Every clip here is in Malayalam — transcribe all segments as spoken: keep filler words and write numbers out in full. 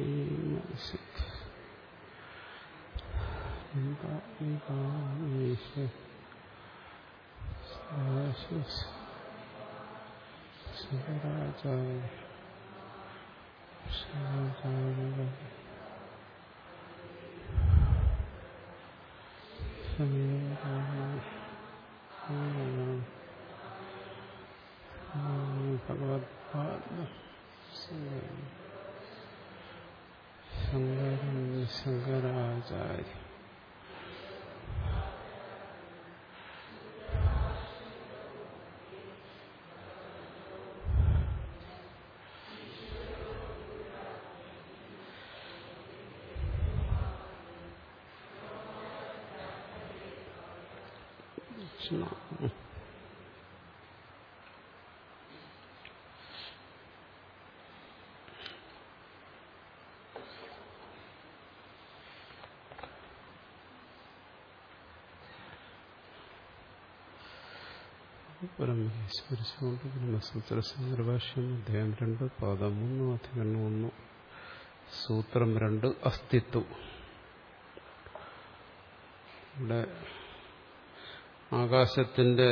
ശങ്കരാചാര്യ പരമേശ്വരിച്ചുകൊണ്ട് ബ്രഹ്മസൂത്ര സംഗ്രഭാഷ്യം അധ്യായം രണ്ട് പാദം മൂന്ന് അധികരണം ഒന്ന് സൂത്രം രണ്ട് അസ്തിത്വം. ഇവിടെ ആകാശത്തിന്റെ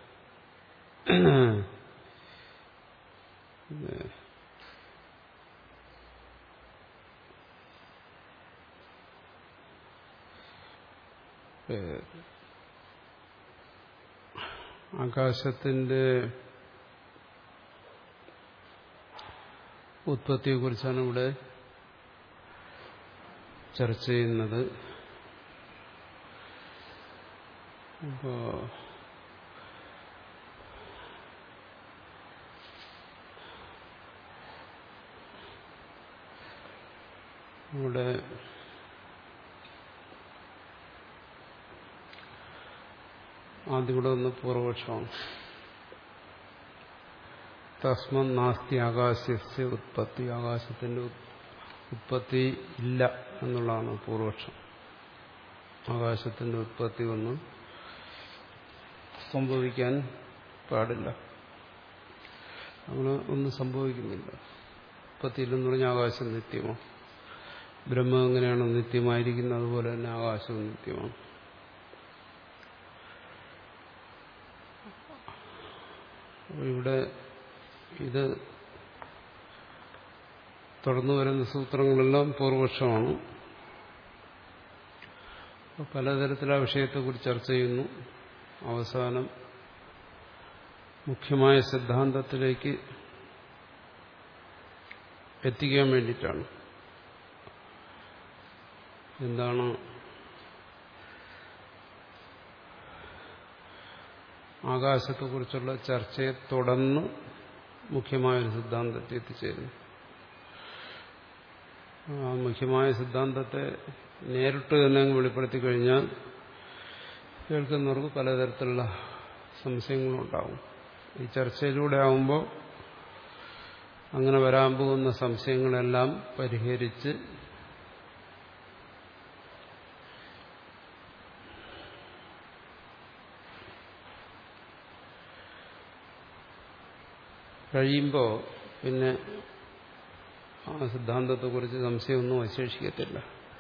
ആകാശത്തിന്റെ ഉത്പത്തിയെ കുറിച്ചാണ് ഇവിടെ ചർച്ച ചെയ്യുന്നത്. അപ്പോ ഇവിടെ ആദ്യം ഇവിടെ ഒന്ന് പൂർവപക്ഷമാണ്. തസ്മൻ നാസ്തി ആകാശസ്യ ഉത്പത്തി, ആകാശത്തിന്റെ ഉത്പത്തി ഇല്ല എന്നുള്ളതാണ് പൂർവപക്ഷം. ആകാശത്തിന്റെ ഉത്പത്തി ഒന്നും സംഭവിക്കാൻ പാടില്ല, അങ്ങനെ ഒന്നും സംഭവിക്കുന്നില്ല. ഉത്പത്തിയില്ലെന്ന് പറഞ്ഞാൽ ആകാശം നിത്യമാണ്. ബ്രഹ്മം എങ്ങനെയാണ് നിത്യമായിരിക്കുന്നത് അതുപോലെ തന്നെ ആകാശവും നിത്യമാണ്. ഇവിടെ ഇത് തുടർന്നു വരുന്ന സൂത്രങ്ങളെല്ലാം പൂർവപക്ഷമാണ്. പലതരത്തിലുള്ള വിഷയത്തെക്കുറിച്ച് ചർച്ച ചെയ്യുന്നു. അവസാനം മുഖ്യമായ സിദ്ധാന്തത്തിലേക്ക് എത്തിക്കാൻ വേണ്ടിയിട്ടാണ്. എന്താണ് ആകാശത്തെക്കുറിച്ചുള്ള ചർച്ചയെ തുടർന്ന് മുഖ്യമായൊരു സിദ്ധാന്തത്തെ എത്തിച്ചേരുന്നു. ആ മുഖ്യമായ സിദ്ധാന്തത്തെ നേരിട്ട് തന്നെ വെളിപ്പെടുത്തി കഴിഞ്ഞാൽ കേൾക്കുന്നവർക്ക് പലതരത്തിലുള്ള സംശയങ്ങളുണ്ടാവും. ഈ ചർച്ചയിലൂടെ ആകുമ്പോൾ അങ്ങനെ വരാൻ പോകുന്ന സംശയങ്ങളെല്ലാം പരിഹരിച്ച് കഴിയുമ്പോൾ പിന്നെ ആ സിദ്ധാന്തത്തെക്കുറിച്ച് സംശയമൊന്നും അവശേഷിക്കത്തില്ല.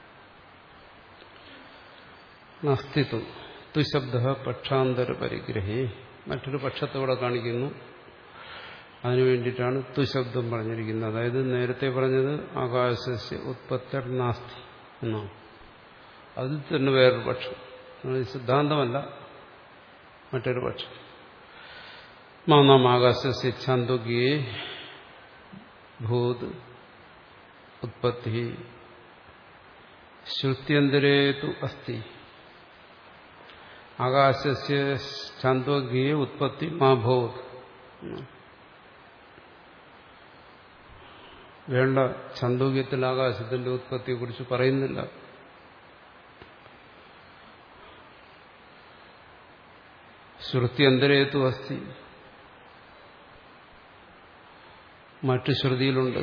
അസ്തിത്വം തുശബ്ദ പക്ഷാന്തര പരിഗ്രഹി, മറ്റൊരു പക്ഷത്തോടെ കാണിക്കുന്നു. അതിനു വേണ്ടിയിട്ടാണ് തുശബ്ദം പറഞ്ഞിരിക്കുന്നത്. അതായത് നേരത്തെ പറഞ്ഞത് ആകാശസ്യ ഉത്പത്തിർ നാസ്തി എന്നാണ്. അതിൽ തന്നെ വേറൊരു പക്ഷം, സിദ്ധാന്തമല്ല, മറ്റൊരു പക്ഷം. മാനാം ആകാശസ്യ ഛാന്ദോഗ്യേ ഭൂത് ഉത്പത്തി ശ്രുത്യന്തരേ തു അസ്തി. ആകാശസ്യ ഛാന്ദോഗ്യേ ഉത്പത്തി മാ ഭൂത്. വേണ്ട, ഛാന്ദോഗ്യത്തിൽ ആകാശത്തിന്റെ ഉത്പത്തിയെക്കുറിച്ച് പറയുന്നില്ല. ശ്രുത്യന്തരേ തു അസ്തി, മറ്റു ശ്രുതിയിലുണ്ട്.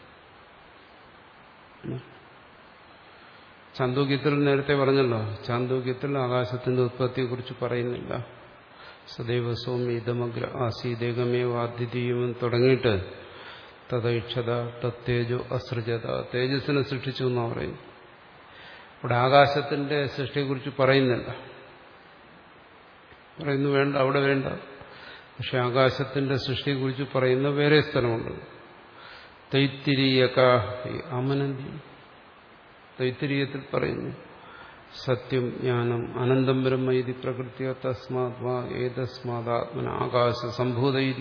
ഛാന്ദോഗ്യത്തിൽ നേരത്തെ പറഞ്ഞല്ലോ, ഛാന്ദോഗ്യത്തിൽ ആകാശത്തിന്റെ ഉത്പത്തിയെക്കുറിച്ച് പറയുന്നില്ല. സദൈവ സൗമ്യ ഇതമഗ്ര ആസീദേകമേ വാദ്വിതീയം തുടങ്ങിയിട്ട് തദൈക്ഷത തത്തേജോ അസൃജത. തേജസ്സിനെ സൃഷ്ടിച്ചു എന്നാണ് പറയുന്നത്. ഇവിടെ ആകാശത്തിന്റെ സൃഷ്ടിയെക്കുറിച്ച് പറയുന്നില്ല. പറയുന്നു വേണ്ട, അവിടെ വേണ്ട. പക്ഷെ ആകാശത്തിന്റെ സൃഷ്ടിയെക്കുറിച്ച് പറയുന്ന വേറെ സ്ഥലമുണ്ട്. തൈത്തിരീയക അമനന്തി. തൈത്തിരീയത്തിൽ പറയുന്നു സത്യം ജ്ഞാനം അനന്തം ബ്രഹ്മ ഇതി പ്രകൃത്യ തസ്മാത്മാ ഏതസ്മാദാത്മന ആകാശ സംഭൂതയിരി.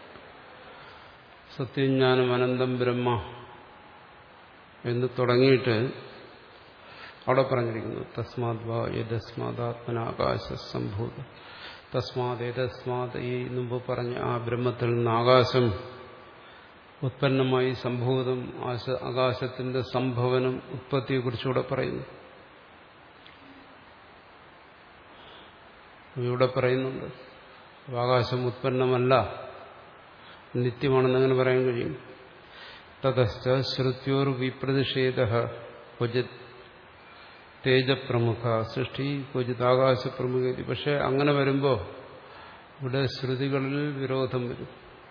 സത്യജ്ഞാനം അനന്തം ബ്രഹ്മ എന്ന് തുടങ്ങിയിട്ട് അവിടെ പറഞ്ഞിരിക്കുന്നു തസ്മാത്വാ ഏതസ്മാദാത്മന ആകാശ സംഭൂത. തസ്മാത് ഏതസ്മാത് ഈ മുമ്പ് പറഞ്ഞ ആ ബ്രഹ്മത്തിൽ നിന്ന് ആകാശം ഉത്പന്നമായി സംഭൂതം. ആകാശത്തിന്റെ സംഭവനം ഉത്പത്തിയെക്കുറിച്ചുകൂടെ പറയുന്നു. ഇവിടെ പറയുന്നുണ്ട് ആകാശം ഉത്പന്നമല്ല, നിത്യമാണെന്ന് അങ്ങനെ പറയാൻ കഴിയും. തതശ്ച ശ്രുത്യോർ വിപ്രതിഷേധ ക്വചിത് തേജപ്രമുഖ സൃഷ്ടി ക്വചിത് ആകാശപ്രമുഖ. പക്ഷെ അങ്ങനെ വരുമ്പോൾ ഇവിടെ ശ്രുതികളിൽ വിരോധം വരും.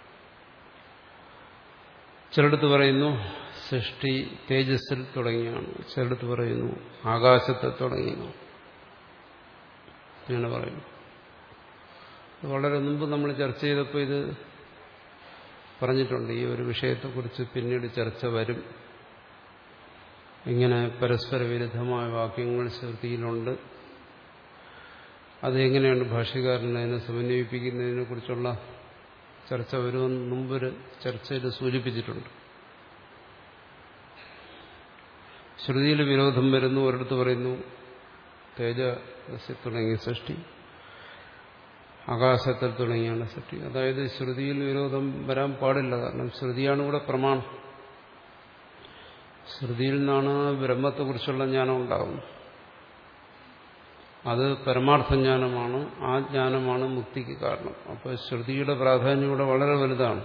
ചിലടത്ത് പറയുന്നു സൃഷ്ടി തേജസ്സിൽ തുടങ്ങിയാണ്, ചിലടത്ത് പറയുന്നു ആകാശത്തെ തുടങ്ങിയാണ്. അങ്ങനെ പറയുന്നു. വളരെ മുമ്പ് നമ്മൾ ചർച്ച ചെയ്തപ്പോൾ ഇത് പറഞ്ഞിട്ടുണ്ട്. ഈ ഒരു വിഷയത്തെക്കുറിച്ച് പിന്നീട് ചർച്ച വരും. ഇങ്ങനെ പരസ്പര വിരുദ്ധമായ വാക്യങ്ങൾ ശ്രുതിയിലുണ്ട്. അതെങ്ങനെയാണ് ഭാഷ്യകാരൻ അതിനെ സമന്വയിപ്പിക്കുന്നതിനെ കുറിച്ചുള്ള ചർച്ച വരുമെന്ന് മുമ്പൊരു ചർച്ചയിൽ സൂചിപ്പിച്ചിട്ടുണ്ട്. ശ്രുതിയിൽ വിരോധം വരുന്നു. ഒരിടത്ത് പറയുന്നു തേജസ്സിൽ തുടങ്ങിയ സൃഷ്ടി, ആകാശത്തിൽ തുടങ്ങിയാണ് സൃഷ്ടി. അതായത് ശ്രുതിയിൽ വിരോധം വരാൻ പാടില്ല. കാരണം ശ്രുതിയാണ് ഇവിടെ പ്രമാണം. ശ്രുതിയിൽ നിന്നാണ് ബ്രഹ്മത്തെക്കുറിച്ചുള്ള ജ്ഞാനം ഉണ്ടാകുന്നത്. അത് പരമാർത്ഥ ജ്ഞാനമാണ്. ആ ജ്ഞാനമാണ് മുക്തിക്ക് കാരണം. അപ്പോൾ ശ്രുതിയുടെ പ്രാധാന്യം ഇവിടെ വളരെ വലുതാണ്.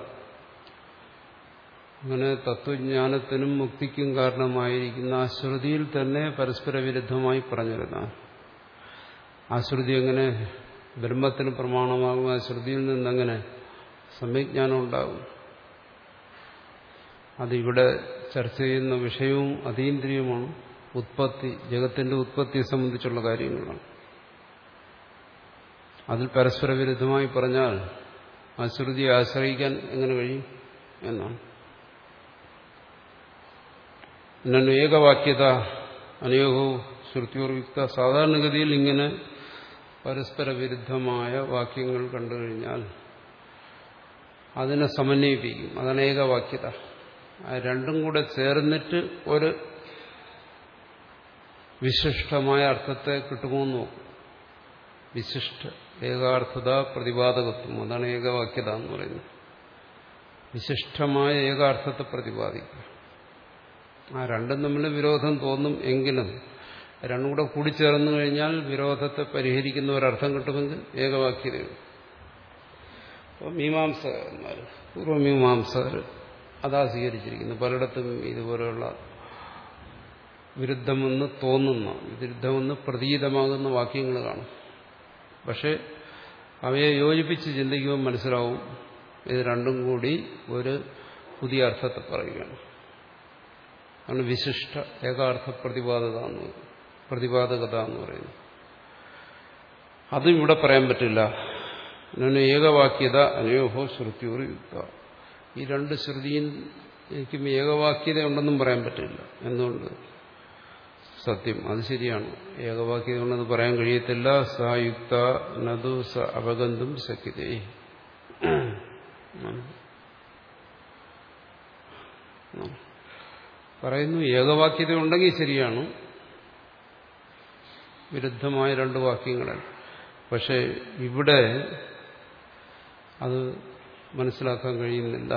അങ്ങനെ തത്വജ്ഞാനത്തിനും മുക്തിക്കും കാരണമായിരിക്കുന്ന ആ ശ്രുതിയിൽ തന്നെ പരസ്പര വിരുദ്ധമായി പറഞ്ഞിരുന്ന ആ ശ്രുതി എങ്ങനെ ബ്രഹ്മത്തിന് പ്രമാണമാകും? ആ ശ്രുതിയിൽ നിന്നെങ്ങനെ സമ്യജ്ഞാനം ഉണ്ടാകും? അതിവിടെ ചർച്ച ചെയ്യുന്ന വിഷയവും അതീന്ദ്രിയമാണ്. ഉത്പത്തി, ജഗത്തിന്റെ ഉത്പത്തിയെ സംബന്ധിച്ചുള്ള കാര്യങ്ങളാണ്. അതിൽ പരസ്പര വിരുദ്ധമായി പറഞ്ഞാൽ ആ ശ്രുതിയെ ആശ്രയിക്കാൻ എങ്ങനെ കഴിയും എന്നാണ്. എന്നൊരു ഏകവാക്യത അനേകവും ശ്രുതിയോർയുക്ത. സാധാരണഗതിയിൽ ഇങ്ങനെ പരസ്പര വിരുദ്ധമായ വാക്യങ്ങൾ കണ്ടുകഴിഞ്ഞാൽ അതിനെ സമന്വയിപ്പിക്കും. അതാണ് ഏകവാക്യത. ആ രണ്ടും കൂടെ ചേർന്നിട്ട് ഒരു വിശിഷ്ടമായ അർത്ഥത്തെ കിട്ടുമോന്ന് നോക്കും. വിശിഷ്ട ഏകാർത്ഥത പ്രതിപാദകത്വം, അതാണ് ഏകവാക്യത എന്ന് പറയുന്നത്. വിശിഷ്ടമായ ഏകാർത്ഥത്തെ പ്രതിപാദിക്കുക. ആ രണ്ടും തമ്മിൽ വിരോധം തോന്നും എങ്കിലും രണ്ടും കൂടെ കൂടിച്ചേർന്നു കഴിഞ്ഞാൽ വിരോധത്തെ പരിഹരിക്കുന്ന ഒരർത്ഥം കിട്ടുമെങ്കിൽ ഏകവാക്യതയാണ്. അപ്പോൾ മീമാംസകന്മാർ, പൂർവ്വമീമാംസകർ അതാ സ്വീകരിച്ചിരിക്കുന്നു. പലയിടത്തും ഇതുപോലെയുള്ള വിരുദ്ധമെന്ന് തോന്നുന്ന, വിരുദ്ധമെന്ന് പ്രതീതമാകുന്ന വാക്യങ്ങൾ കാണും. പക്ഷെ അവയെ യോജിപ്പിച്ച് ചിന്തിക്കുമ്പോൾ മനസ്സിലാവും ഇത് രണ്ടും കൂടി ഒരു പുതിയ അർത്ഥത്തെ പറയുകയാണ്. ആണ് വിശിഷ്ട ഏകാർത്ഥ പ്രതിപാദത എന്ന് പ്രതിപാദകത എന്ന് പറയുന്നത്. അതും ഇവിടെ പറയാൻ പറ്റില്ല. അങ്ങനെ ഏകവാക്യത അനയോഹോ ശ്രുതിയോർ യുക്ത. ഈ രണ്ട് ശ്രുതിക്കും ഏകവാക്യത ഉണ്ടെന്നും പറയാൻ പറ്റില്ല. എന്തുകൊണ്ട്? സത്യം, അത് ശരിയാണ്. ഏകവാക്യത ഉണ്ടെന്ന് പറയാൻ കഴിയത്തില്ല. സായുക്ത നദു സ അവഗന്തും ശക്യതേ. പറയുന്നു ഏകവാക്യത ഉണ്ടെങ്കിൽ ശരിയാണ്, വിരുദ്ധമായ രണ്ട് വാക്യങ്ങളാണ്. പക്ഷെ ഇവിടെ അത് മനസ്സിലാക്കാൻ കഴിയുന്നില്ല.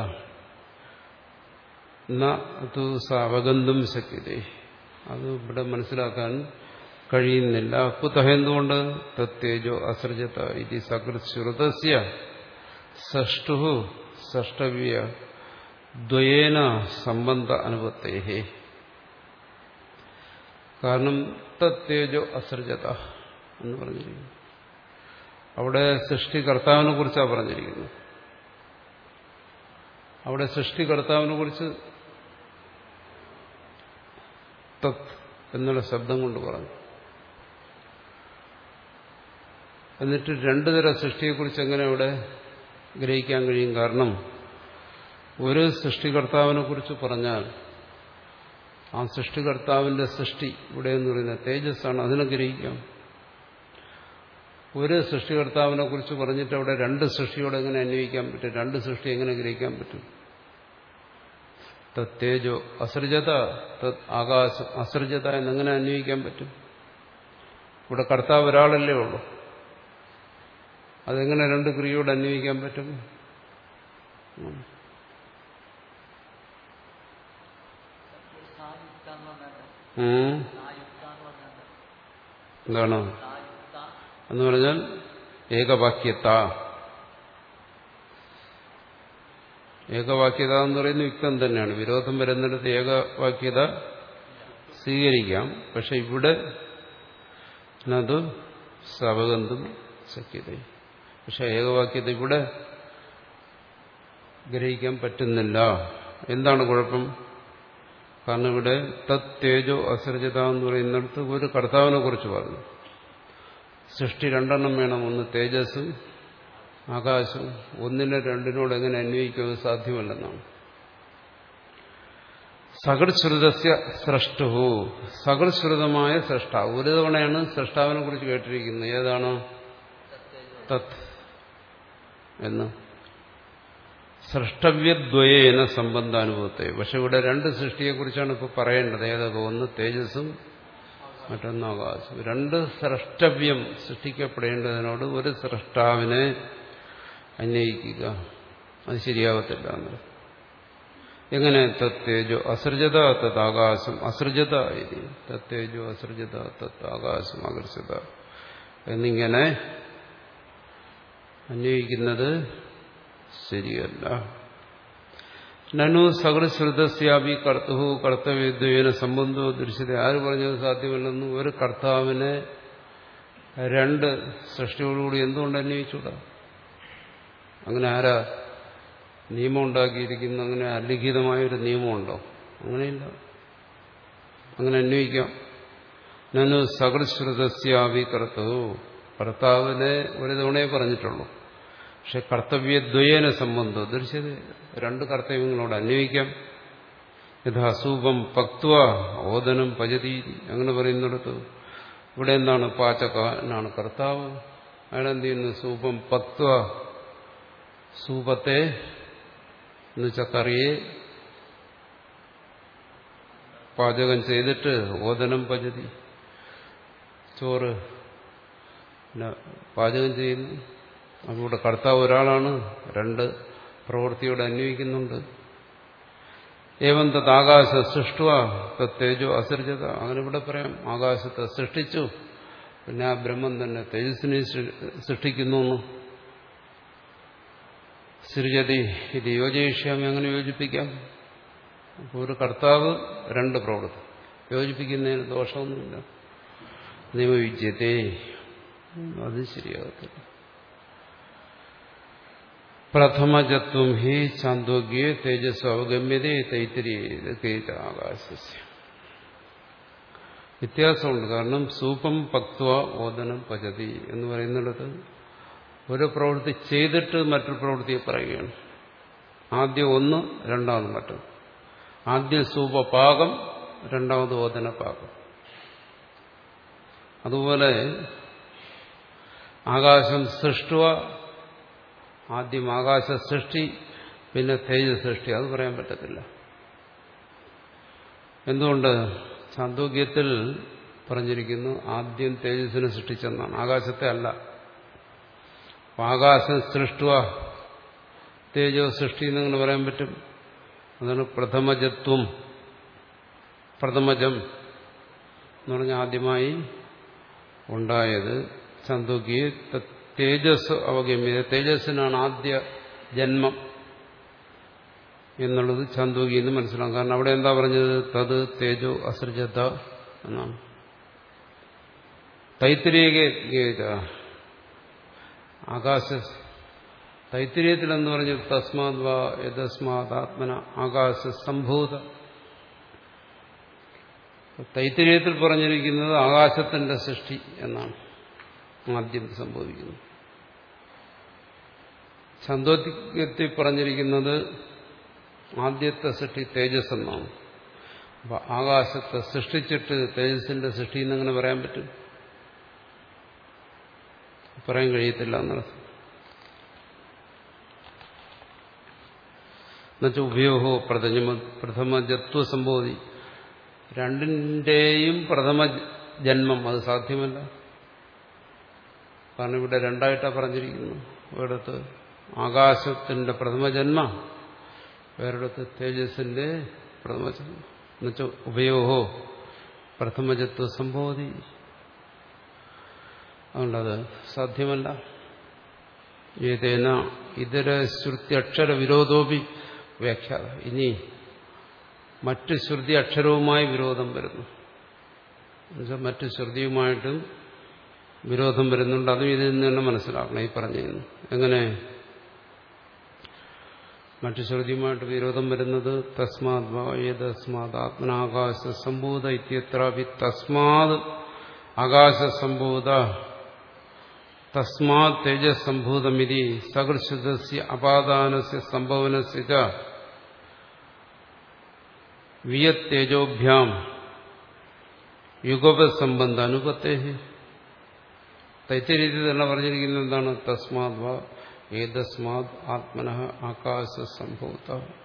അത് അവഗന്തും ശക്യതേ, അത് ഇവിടെ മനസ്സിലാക്കാൻ കഴിയുന്നില്ല. കുതഹ എന്തുകൊണ്ട്? തത്തേജോ അസൃജത ഇതി സകൃത് ശ്രുതസ്യ സഷ്ടു സഷ്ടവ്യ ദ്വയേന സംബന്ധ അനുപത്തേഹേ. കാരണം തത്തേജോ അസൃജത എന്ന് പറഞ്ഞിരിക്കുന്നു. അവിടെ സൃഷ്ടികർത്താവിനെ കുറിച്ചാണ് പറഞ്ഞിരിക്കുന്നത്. അവിടെ സൃഷ്ടികർത്താവിനെ കുറിച്ച് തത് എന്നുള്ള ശബ്ദം കൊണ്ട് പറഞ്ഞു. എന്നിട്ട് രണ്ടു തരം സൃഷ്ടിയെക്കുറിച്ച് എങ്ങനെ അവിടെ ഗ്രഹിക്കാൻ കഴിയും? കാരണം ഒരു സൃഷ്ടികർത്താവിനെ കുറിച്ച് പറഞ്ഞാൽ ആ സൃഷ്ടികർത്താവിന്റെ സൃഷ്ടി ഇവിടെ എന്ന് പറയുന്നത് തേജസ്സാണ്, അതിനെ ഗ്രഹിക്കാം. ഒരു സൃഷ്ടികർത്താവിനെ കുറിച്ച് പറഞ്ഞിട്ട് അവിടെ രണ്ട് സൃഷ്ടിയോട് എങ്ങനെ അന്വയിക്കാൻ പറ്റും? രണ്ട് സൃഷ്ടി എങ്ങനെ ഗ്രഹിക്കാൻ പറ്റും? തത് തേജോ അസൃജത, തത് ആകാശം അസൃജത എന്നെങ്ങനെ അന്വയിക്കാൻ പറ്റും? ഇവിടെ കർത്താവ് ഒരാളല്ലേ ഉള്ളൂ, അതെങ്ങനെ രണ്ട് ക്രിയയോട് അന്വയിക്കാൻ പറ്റും? എന്താണ് എന്ന് പറഞ്ഞാൽ ഏകവാക്യത. ഏകവാക്യത എന്ന് പറയുന്നത് യുക്തം തന്നെയാണ്. വിരോധം വരുന്നിടത്ത് ഏകവാക്യത സ്വീകരിക്കാം. പക്ഷെ ഇവിടെ അത് സവഗന്ധം ശക്യത. പക്ഷെ ഏകവാക്യത ഇവിടെ ഗ്രഹിക്കാൻ പറ്റുന്നില്ല. എന്താണ് കുഴപ്പം? കാരണം ഇവിടെ തത് തേജോ അസൃജത എന്ന് പറയുന്നിടത്ത് ഒരു കർത്താവിനെ കുറിച്ച് പറഞ്ഞു. സൃഷ്ടി രണ്ടെണ്ണം വേണം, ഒന്ന് തേജസ്സും ആകാശവും. ഒന്നിനെ രണ്ടിനോട് എങ്ങനെ അന്വയിക്കുന്നത് സാധ്യമല്ലെന്നാണ്. സകൃശ്രുതസ്യ സ്രഷ്ടു, സകൃശ്രുതമായ സ്രഷ്ടാവ്. ഒരു തവണയാണ് സ്രഷ്ടാവിനെ കുറിച്ച് കേട്ടിരിക്കുന്നത്. ഏതാണ്? തത് എന്ന്. സൃഷ്ടവ്യദ്വയേന സംബന്ധാനുഭവത്തെ. പക്ഷെ ഇവിടെ രണ്ട് സൃഷ്ടിയെക്കുറിച്ചാണ് ഇപ്പോൾ പറയേണ്ടത്. ഏതൊക്കെ? ഒന്ന് തേജസ്സും മറ്റൊന്ന് ആകാശം. രണ്ട് സ്രഷ്ടവ്യം സൃഷ്ടിക്കപ്പെടേണ്ടതിനോട് ഒരു സ്രഷ്ടാവിനെ അന്വയിക്കുക, അത് ശരിയാവത്തില്ല. എങ്ങനെ? തത്തേജോ അസൃജത തത് ആകാശം അസൃജത. തത്തേജോ അസൃജത തത് ആകാശം അകർഷത എന്നിങ്ങനെ അന്വയിക്കുന്നത് ശരിയല്ല. നനു സകൃശ്രുതസ്യാപി കർത്തു കർത്തവ്യദ്വയേന സംബന്ധോ ദൃശ്യത. ആര് പറഞ്ഞത് സാധ്യമല്ലെന്ന്? ഒരു കർത്താവിനെ രണ്ട് സൃഷ്ടിയോടുകൂടി എന്തുകൊണ്ട് അന്വയിച്ചൂടാ? അങ്ങനെ ആരാ നിയമം ഉണ്ടാക്കിയിരിക്കുന്നു? അങ്ങനെ അലിഖിതമായൊരു നിയമമുണ്ടോ? അങ്ങനെയില്ല. അങ്ങനെ അന്വയിക്കാം. നനു സകൃശ്രുതസ്യാപി കർത്തു, കർത്താവിനെ ഒരു തവണയെ പറഞ്ഞിട്ടുള്ളൂ. പക്ഷെ കർത്തവ്യദ്വയേന സംബന്ധം ദൃശ്യത, രണ്ട് കർത്തവ്യങ്ങളോട് അന്വയിക്കാം. യഥാസൂപം പക്വ ഓദനം പചതി അങ്ങനെ പറയുന്നിടത്ത് ഇവിടെ എന്താണ്? പാചക എന്നാണ് കർത്താവ്. അയാളെന്ത് ചെയ്യുന്നു? സൂപം പക്വ, സൂപത്തെ എന്ന് വെച്ചാൽ കറിയെ പാചകം ചെയ്തിട്ട് ഓദനം പചതി, ചോറ് പാചകം ചെയ്യുന്നു. അതുകൂടെ കർത്താവ് ഒരാളാണ്, രണ്ട് പ്രവൃത്തിയോടെ അന്വയിക്കുന്നുണ്ട്. ഏവം തത് ആകാശ സൃഷ്ടുവ തത് തേജോ അസൃജത. അങ്ങനെ ഇവിടെ പറയാം, ആകാശത്തെ സൃഷ്ടിച്ചു, പിന്നെ ആ ബ്രഹ്മം തന്നെ തേജസ്സിനെ സൃഷ്ടിക്കുന്നു. സൃജതി ഇത് യോജയിഷ്യാമി, അങ്ങനെ യോജിപ്പിക്കാം. അപ്പോൾ ഒരു കർത്താവ്, രണ്ട് പ്രവൃത്തി യോജിപ്പിക്കുന്നതിന് ദോഷമൊന്നുമില്ല. നിയമവിദ്യത്തെ അത് ശരിയാകത്തില്ല. പ്രഥമജത്വം ഹി ചാന്തോഗ്യേ തേജസ് അവഗമ്യതേ തൈത്തിരിയ ആകാശസ്യ. വ്യത്യാസമുണ്ട്. കാരണം സൂപം പക്വ ഓദനം പചതി എന്ന് പറയുന്നിടത്ത് ഒരു പ്രവൃത്തി ചെയ്തിട്ട് മറ്റൊരു പ്രവൃത്തിയെ പറയുകയാണ്. ആദ്യം ഒന്ന്, രണ്ടാമത് മറ്റൊന്ന്. ആദ്യം സൂപപാകം, രണ്ടാമത് ഓദനപാകം. അതുപോലെ ആകാശം സൃഷ്ടുവ, ആദ്യം ആകാശ സൃഷ്ടി, പിന്നെ തേജസ് സൃഷ്ടി. അത് പറയാൻ പറ്റത്തില്ല. എന്തുകൊണ്ട്? ചാന്തോഗ്യത്തിൽ പറഞ്ഞിരിക്കുന്നു ആദ്യം തേജസ്സിനെ സൃഷ്ടിച്ചെന്നാണ്, ആകാശത്തെ അല്ല. ആകാശം സൃഷ്ടുവ തേജോ സൃഷ്ടി എന്നങ്ങനെ പറയാൻ പറ്റും. അതാണ് പ്രഥമജത്വം. പ്രഥമജം എന്ന് പറഞ്ഞാൽ ആദ്യമായി ഉണ്ടായത്. ചാന്തോഗ്യ തേജസ് അവഗമ്യത, തേജസ്സിനാണ് ആദ്യ ജന്മം എന്നുള്ളത് ചാന്തോഗ്യ എന്ന് മനസ്സിലാക്കാം. കാരണം അവിടെ എന്താ പറഞ്ഞത്? തത് തേജോ അസൃജത എന്നാണ്. തൈത്തിരീയ ആകാശ തൈത്തിരീയത്തിൽ എന്ന് പറഞ്ഞു തസ്മാത് വാ യതസ്മാത് ആത്മന ആകാശ സംഭൂത. തൈത്തിരീയത്തിൽ പറഞ്ഞിരിക്കുന്നത് ആകാശത്തിന്റെ സൃഷ്ടി എന്നാണ് ആദ്യം സംഭവിക്കുന്നത്. ഛാന്തോക്യത്തിൽ പറഞ്ഞിരിക്കുന്നത് ആദ്യത്തെ സൃഷ്ടി തേജസ് എന്നാണ്. അപ്പൊ ആകാശത്തെ സൃഷ്ടിച്ചിട്ട് തേജസ്സിന്റെ സൃഷ്ടി എന്നങ്ങനെ പറയാൻ പറ്റും? പറയാൻ കഴിയത്തില്ല എന്നർത്ഥം. എന്നുവെച്ചാൽ ഉപയോഗോ പ്രഥമ പ്രഥമജത്വ സംബോധി, രണ്ടിന്റെയും പ്രഥമ ജന്മം അത് സാധ്യമല്ല. കാരണം ഇവിടെ രണ്ടായിട്ടാണ് പറഞ്ഞിരിക്കുന്നു. ഒരിടത്ത് ആകാശത്തിന്റെ പ്രഥമജന്മ, വേറൊരിടത്ത് തേജസ്സിന്റെ പ്രഥമജന്മ. എന്നുവെച്ചാൽ ഉപയോഗോ പ്രഥമജത്വ സംബോധി, അതുകൊണ്ടത് സാധ്യമല്ല. ഏതേന ഇതര ശ്രുതി അക്ഷര വിരോധോപി വ്യാഖ്യാത. ഇനി മറ്റ് ശ്രുതി അക്ഷരവുമായി വിരോധം വരുന്നു. എന്നുവെച്ചാൽ മറ്റ് ശ്രുതിയുമായിട്ടും വിരോധം വരുന്നുണ്ട്. അതും ഇതിൽ നിന്ന് തന്നെ മനസ്സിലാക്കണം. ഈ പറഞ്ഞിരുന്നു എങ്ങനെ മറ്റു ശ്രുതിയുമായിട്ട് വിരോധം വരുന്നത്? തസ്മാത് വായതസ്മാത് ആത്മനാകാശ സംഭൂത ഇത്യത്രാപി തസ്മാത് ആകാശ സംഭൂത തസ്മാത് തേജസ് സംഭൂതമിതി സകൃശുദ്ധസ്യ അപാദാനസ്യ സംഭവനസ്യ ച വിയത്തേജോഭ്യാം യുഗപസംബന്ധ അനുപത്തേ. തൈത്തിരീയത്തിൽ തന്നെ പറഞ്ഞിരിക്കുന്നത് എന്താണ്? തസ്മാത് വാ ഏതസ്മാത് ആത്മനഃ ആകാശ സംഭൂത.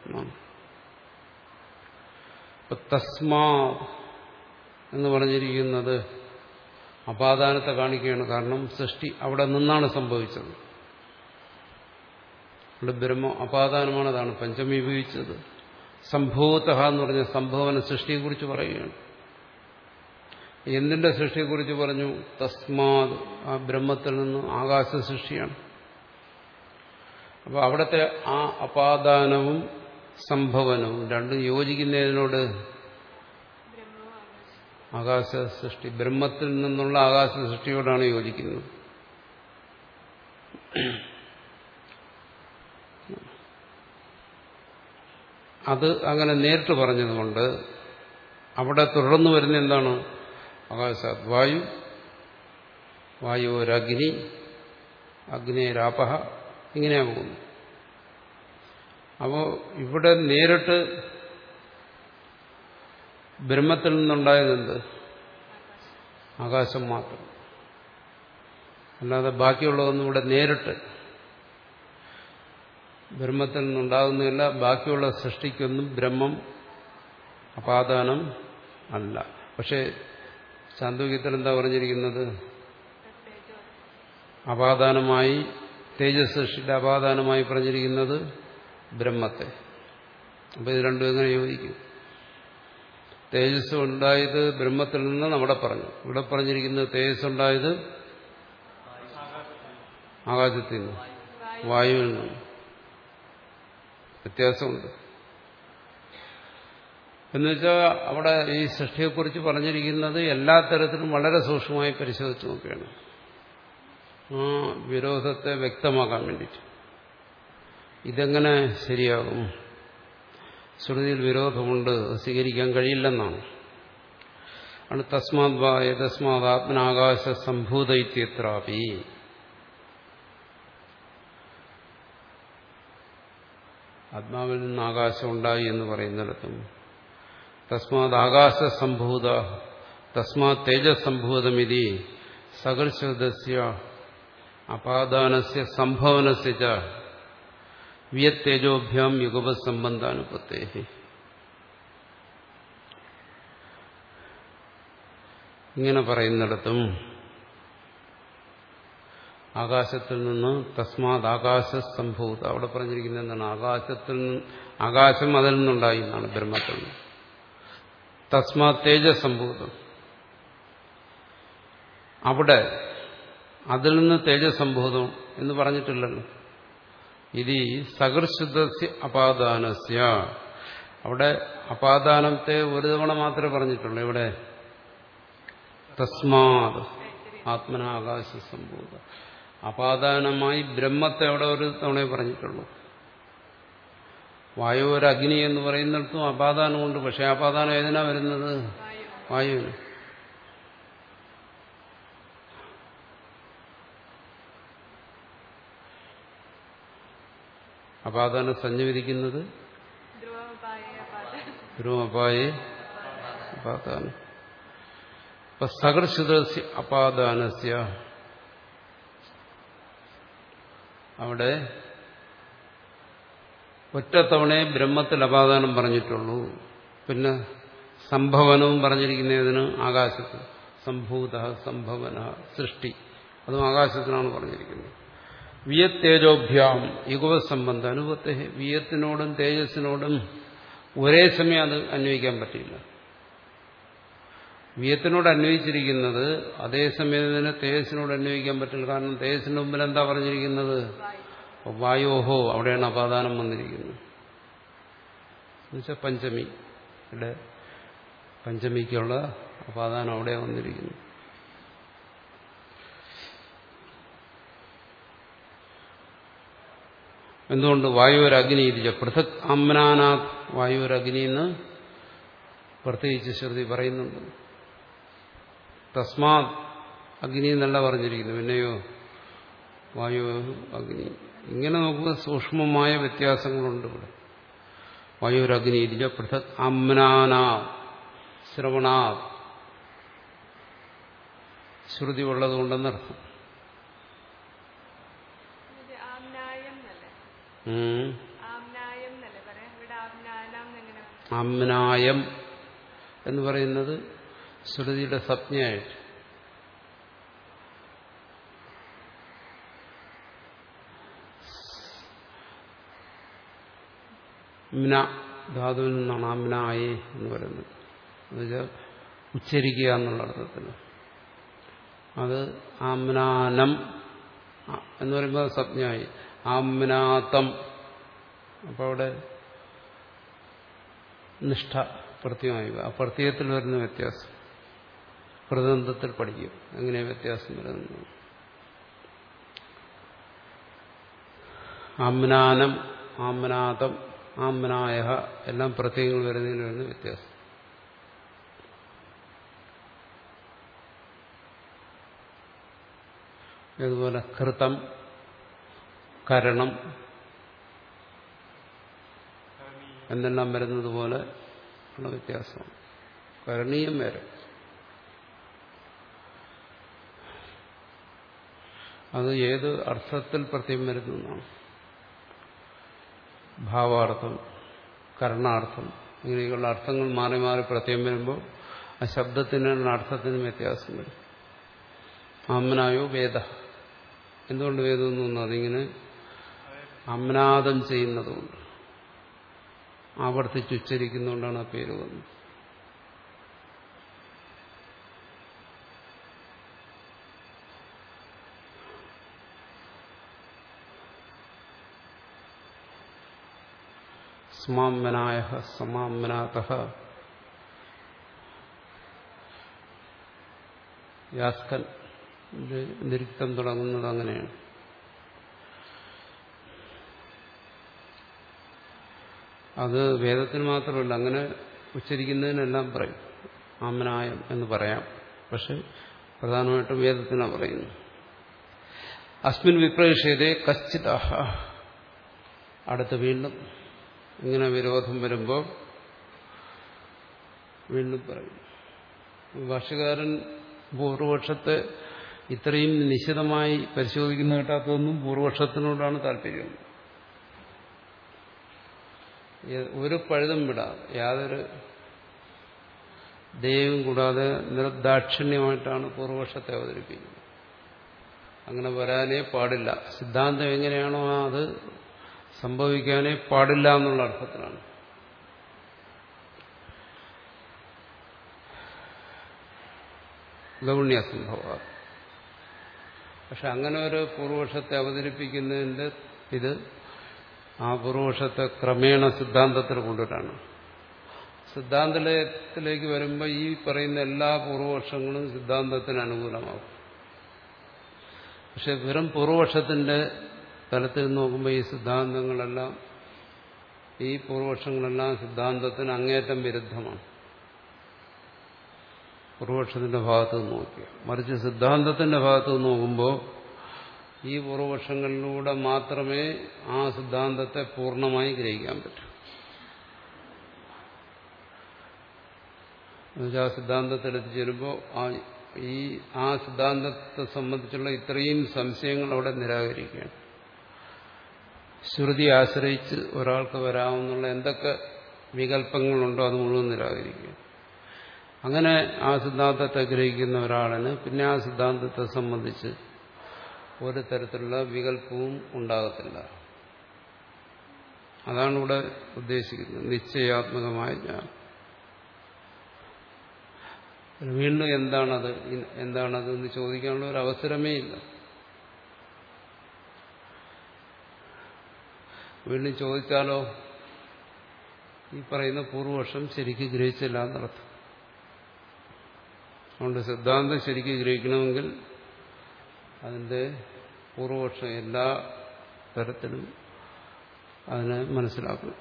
തസ്മാ എന്ന് പറഞ്ഞിരിക്കുന്നത് അപാദാനത്തെ കാണിക്കുകയാണ്. കാരണം സൃഷ്ടി അവിടെ നിന്നാണ് സംഭവിച്ചത്. ഇവിടെ ബ്രഹ്മ അപാദാനമാണ്. അതാണ് പഞ്ചമി ഉപയോഗിച്ചത്. സംഭൂത എന്ന് പറഞ്ഞ സംഭവന സൃഷ്ടിയെക്കുറിച്ച് പറയുകയാണ്. എന്തിന്റെ സൃഷ്ടിയെക്കുറിച്ച് പറഞ്ഞു? തസ്മാത്, ആ ബ്രഹ്മത്തിൽ നിന്ന് ആകാശ സൃഷ്ടിയാണ്. അപ്പൊ അവിടുത്തെ ആ അപാദാനവും സംഭവനവും രണ്ടും യോജിക്കുന്നതിനോട് ആകാശ സൃഷ്ടി, ബ്രഹ്മത്തിൽ നിന്നുള്ള ആകാശ സൃഷ്ടിയോടാണ് യോജിക്കുന്നത്. അത് അങ്ങനെ നേരിട്ട് പറഞ്ഞതുകൊണ്ട് അവിടെ തുടർന്ന് വരുന്ന എന്താണ്? ആകാശാത് വായു, വായുരഗ്നി, അഗ്നിരാപഹ, ഇങ്ങനെയാ പോകുന്നു. അപ്പോൾ ഇവിടെ നേരിട്ട് ബ്രഹ്മത്തിൽ നിന്നുണ്ടായതെന്ത്? ആകാശം മാത്രം. അല്ലാതെ ബാക്കിയുള്ളതൊന്നും ഇവിടെ നേരിട്ട് ബ്രഹ്മത്തിൽ നിന്നുണ്ടാകുന്നില്ല. ബാക്കിയുള്ള സൃഷ്ടിക്കൊന്നും ബ്രഹ്മം അപാദാനം അല്ല. പക്ഷെ ചാന്തോക്യത്തിൽ എന്താ പറഞ്ഞിരിക്കുന്നത്? അപാദാനമായി തേജസ് സൃഷ്ടിയുടെ അപാദാനമായി പറഞ്ഞിരിക്കുന്നത് ബ്രഹ്മത്തെ. അപ്പൊ ഇത് രണ്ടും എങ്ങനെ യോജിക്കും? തേജസ് ഉണ്ടായത് ബ്രഹ്മത്തിൽ നിന്ന് നമ്മുടെ പറഞ്ഞു. ഇവിടെ പറഞ്ഞിരിക്കുന്നത് തേജസ് ഉണ്ടായത് ആകാശത്തിൽ നിന്ന്, വായുവിൽ നിന്ന്. വ്യത്യാസമുണ്ട്. എന്നുവെച്ചാൽ അവിടെ ഈ സൃഷ്ടിയെക്കുറിച്ച് പറഞ്ഞിരിക്കുന്നത് എല്ലാ തരത്തിലും വളരെ സൂക്ഷ്മമായി പരിശോധിച്ച് നോക്കുകയാണ്. ആ വിരോധത്തെ വ്യക്തമാക്കാൻ വേണ്ടിയിട്ട്. ഇതെങ്ങനെ ശരിയാകും? ശ്രുതിയിൽ വിരോധമുണ്ട്, സ്വീകരിക്കാൻ കഴിയില്ലെന്നാണ്. ആണ് തസ്മാത് വാ യതസ്മാത് ആത്മനാകാശ സംഭൂത ഇത്യത്രാപി. ആത്മാവിൽ നിന്ന് ആകാശം ഉണ്ടായി എന്ന് പറയുന്നിടത്തും തസ്മാത് ആകാശ സംഭൂത തസ്മാത് തേജസംഭൂതമിതി സകർശദസ്യ അപാദാനസ്യ സംഭവനസ്യ ച വിയത്തേജോഭ്യാം യുഗപസംബന്ധാനുപത്തേ. ഇങ്ങനെ പറയുന്നിടത്തും ആകാശത്തിൽ നിന്ന് തസ്മാത് ആകാശ സംഭൂത, അവിടെ പറഞ്ഞിരിക്കുന്നത് എന്താണ്? ആകാശത്തിൽ നിന്ന്, ആകാശം അതിൽ നിന്നുണ്ടായി എന്നാണ്, ബ്രഹ്മത്തിൽ നിന്ന്. തസ്മാത് തേജസംഭൂതം, അവിടെ അതിൽ നിന്ന് തേജസംഭൂതം എന്ന് പറഞ്ഞിട്ടില്ലല്ലോ. ഇത് സകർശുദ്ധസ്യ അപാദാനസ്യ, അവിടെ അപാദാനത്തെ ഒരു തവണ മാത്രമേ പറഞ്ഞിട്ടുള്ളൂ. ഇവിടെ തസ്മാത് ആത്മന ആകാശ സംഭൂത, അപാദാനമായി ബ്രഹ്മത്തെ അവിടെ ഒരു തവണയെ പറഞ്ഞിട്ടുള്ളൂ. വായു ഒരു അഗ്നി എന്ന് പറയുന്നിടത്തും അപാദാനമുണ്ട്. പക്ഷെ അപാദാനം ഏതിനാ വരുന്നത്? വായുവിന്. അപാദാനം സഞ്ജീവിക്കുന്നത് ധ്രുവപായേ അപാദാനം. ഇപ്പൊ സകർഷിതസ്യ അപാദാനസ്യ അവിടെ ഒറ്റത്തവണയെ ബ്രഹ്മത്തിൽ അപാദാനം പറഞ്ഞിട്ടുള്ളൂ. പിന്നെ സംഭവനവും പറഞ്ഞിരിക്കുന്നതിന് ആകാശത്തിൽ സംഭൂത സംഭവന സൃഷ്ടി അതും ആകാശത്തിനാണ് പറഞ്ഞിരിക്കുന്നത്. വിയത് തേജോഭ്യാം യുഗവ സംബന്ധ അനുഭവത്തെ വിയത്തിനോടും തേജസ്സിനോടും ഒരേ സമയം അത് അന്വയിക്കാൻ പറ്റില്ല. വിയത്തിനോട് അന്വയിച്ചിരിക്കുന്നത് അതേസമയം തന്നെ തേജസ്സിനോട് അന്വയിക്കാൻ പറ്റില്ല. കാരണം തേജസ്സിന് മുമ്പിൽ എന്താ പറഞ്ഞിരിക്കുന്നത്? വായോഹോ, അവിടെയാണ് അപാദാനം വന്നിരിക്കുന്നത്. എന്നുവെച്ചാൽ പഞ്ചമിയുടെ പഞ്ചമിക്കുള്ള അപാദാനം അവിടെ വന്നിരിക്കുന്നു. എന്തുകൊണ്ട്? വായുവരഗ്നി ഇരിച്ച പൃഥക് അമ്നാനാഥ് വായുവരഗ്നി എന്ന് പ്രത്യേകിച്ച് ശ്രുതി പറയുന്നുണ്ട്. തസ്മാത് അഗ്നി എന്നല്ല പറഞ്ഞിരിക്കുന്നു. പിന്നെയോ വായു അഗ്നി. ഇങ്ങനെ നോക്കുമ്പോൾ സൂക്ഷ്മമായ വ്യത്യാസങ്ങളുണ്ട് ഇവിടെ. വായുരഗ്നി ഇരിച്ച പൃഥക് അമ്നാനാ ശ്രവണാ ശ്രുതി ഉള്ളതുകൊണ്ടെന്നർത്ഥം. ആമ്നായം എന്ന് പറയുന്നത് ശ്രുതിയുടെ സംജ്ഞയായിട്ട് മ്ന ധാതുവിൽ നിന്നാണ് ആമ്നായേ എന്ന് പറയുന്നത്. എന്നുവെച്ചാൽ ഉച്ചരിക്കുക എന്നുള്ള അർത്ഥത്തിൽ. അത് ആമ്നാനം എന്ന് പറയുമ്പോൾ സംജ്ഞയായി. ആമ്നാതം. അപ്പോൾ അവിടെ നിഷ്ഠ പ്രത്യയമായി. ആ പ്രത്യയത്തിൽ വരുന്ന വ്യത്യാസം കൃതന്തത്തിൽ പഠിക്കും എങ്ങനെ വ്യത്യാസം വരുന്നത്. ആമ്നാനം, ആമ്നാതം, ആമ്നായ എല്ലാം പ്രത്യയങ്ങൾ വരുന്നതിന് വരുന്ന വ്യത്യാസം. അതുപോലെ കൃതം, കരണം എന്നെല്ലാം വരുന്നത് പോലെ ഉള്ള വ്യത്യാസമാണ്. കരണീയം വേറെ. അത് ഏത് അർത്ഥത്തിൽ പ്രത്യേകം വരുന്നതാണ്. ഭാവാർത്ഥം, കരണാർത്ഥം, ഇങ്ങനെയൊക്കെയുള്ള അർത്ഥങ്ങൾ മാറി മാറി പ്രത്യേകം വരുമ്പോൾ ആ ശബ്ദത്തിനുള്ള അർത്ഥത്തിനും വ്യത്യാസം വരും. ആമ്നായോ വേദ. എന്തുകൊണ്ട് വേദം എന്ന് തോന്നുന്നു? അതിങ്ങനെ അമ്നാദം ചെയ്യുന്നതുകൊണ്ട്, ആവർത്തിച്ചുച്ചരിക്കുന്നതുകൊണ്ടാണ് ആ പേര് വന്നത്. സ്മാമനായ സമാമനാത യാസ്കൻ നിരുക്തം തുടങ്ങുന്നത് അങ്ങനെയാണ്. അത് വേദത്തിന് മാത്രമല്ല, അങ്ങനെ ഉച്ചരിക്കുന്നതിനെല്ലാം പറയും. ആമനായം എന്ന് പറയാം. പക്ഷെ പ്രധാനമായിട്ടും വേദത്തിനാണ് പറയുന്നത്. അസ്മിൻ വിപ്രേഷേതേ കശ്ചിത് അഹ. അടുത്ത് വീണ്ടും ഇങ്ങനെ വിരോധം വരുമ്പോൾ വീണ്ടും പറയും. ഭാഷ്യകാരൻ പൂർവപക്ഷത്തെ ഇത്രയും നിശിതമായി പരിശോധിക്കുന്ന കേട്ടാത്തൊന്നും പൂർവപക്ഷത്തിനോടാണ് താല്പര്യം. ഒരു പഴുതും വിടാതെ, യാതൊരു ദയവും കൂടാതെ നിർദാക്ഷിണ്യമായിട്ടാണ് പൂർവപക്ഷത്തെ അവതരിപ്പിക്കുന്നത്. അങ്ങനെ വരാനേ പാടില്ല. സിദ്ധാന്തം എങ്ങനെയാണോ അത് സംഭവിക്കാനേ പാടില്ല എന്നുള്ള അർത്ഥത്തിലാണ്. ഗൗണ്യസംഭവ. പക്ഷെ അങ്ങനെ ഒരു പൂർവപക്ഷത്തെ അവതരിപ്പിക്കുന്നതിന്റെ ഇത് ആ പൂർവപക്ഷത്തെ ക്രമേണ സിദ്ധാന്തത്തിൽ കൊണ്ടുവരാണ്. സിദ്ധാന്തത്തിലേക്ക് വരുമ്പോൾ ഈ പറയുന്ന എല്ലാ പൂർവപക്ഷങ്ങളും സിദ്ധാന്തത്തിന് അനുകൂലമാകും. പക്ഷെ വെറും പൂർവപക്ഷത്തിന്റെ തലത്തിൽ നോക്കുമ്പോൾ ഈ സിദ്ധാന്തങ്ങളെല്ലാം ഈ പൂർവപക്ഷങ്ങളെല്ലാം സിദ്ധാന്തത്തിന് അങ്ങേയറ്റം വിരുദ്ധമാണ്. പൂർവപക്ഷത്തിന്റെ ഭാഗത്ത് നിന്ന് നോക്കിയ മറിച്ച് സിദ്ധാന്തത്തിന്റെ ഭാഗത്ത് നിന്ന് നോക്കുമ്പോൾ ഈ പൂർവപക്ഷങ്ങളിലൂടെ മാത്രമേ ആ സിദ്ധാന്തത്തെ പൂർണ്ണമായി ഗ്രഹിക്കാൻ പറ്റൂ. എന്നുവെച്ചാൽ ആ സിദ്ധാന്തത്തിൽ എത്തിച്ചേരുമ്പോൾ ആ ഈ ആ സിദ്ധാന്തത്തെ സംബന്ധിച്ചുള്ള ഇത്രയും സംശയങ്ങൾ അവിടെ നിരാകരിക്കുകയാണ്. ശ്രുതി ആശ്രയിച്ച് ഒരാൾക്ക് വരാവുന്ന എന്തൊക്കെ വികല്പങ്ങളുണ്ടോ അത് മുഴുവൻ നിരാകരിക്കുകയാണ്. അങ്ങനെ ആ സിദ്ധാന്തത്തെ ഗ്രഹിക്കുന്ന ഒരാളിന് പിന്നെ ആ സിദ്ധാന്തത്തെ സംബന്ധിച്ച് ഒരു തരത്തിലുള്ള വികല്പവും ഉണ്ടാകത്തില്ല. അതാണ് ഇവിടെ ഉദ്ദേശിക്കുന്നത്, നിശ്ചയാത്മകമായ ജ്ഞാനം. വീണ്ടും എന്താണത് എന്താണത് എന്ന് ചോദിക്കാനുള്ള ഒരു അവസരമേ ഇല്ല. വീണ്ടും ചോദിച്ചാലോ ഈ പറയുന്ന പൂർവപക്ഷം ശരിക്ക് ഗ്രഹിച്ചില്ല എന്നർത്ഥം. അതുകൊണ്ട് സിദ്ധാന്തം ശരിക്ക് ഗ്രഹിക്കണമെങ്കിൽ അതിന്റെ പൂർവപക്ഷം എല്ലാ തരത്തിലും അതിനെ മനസ്സിലാക്കണം.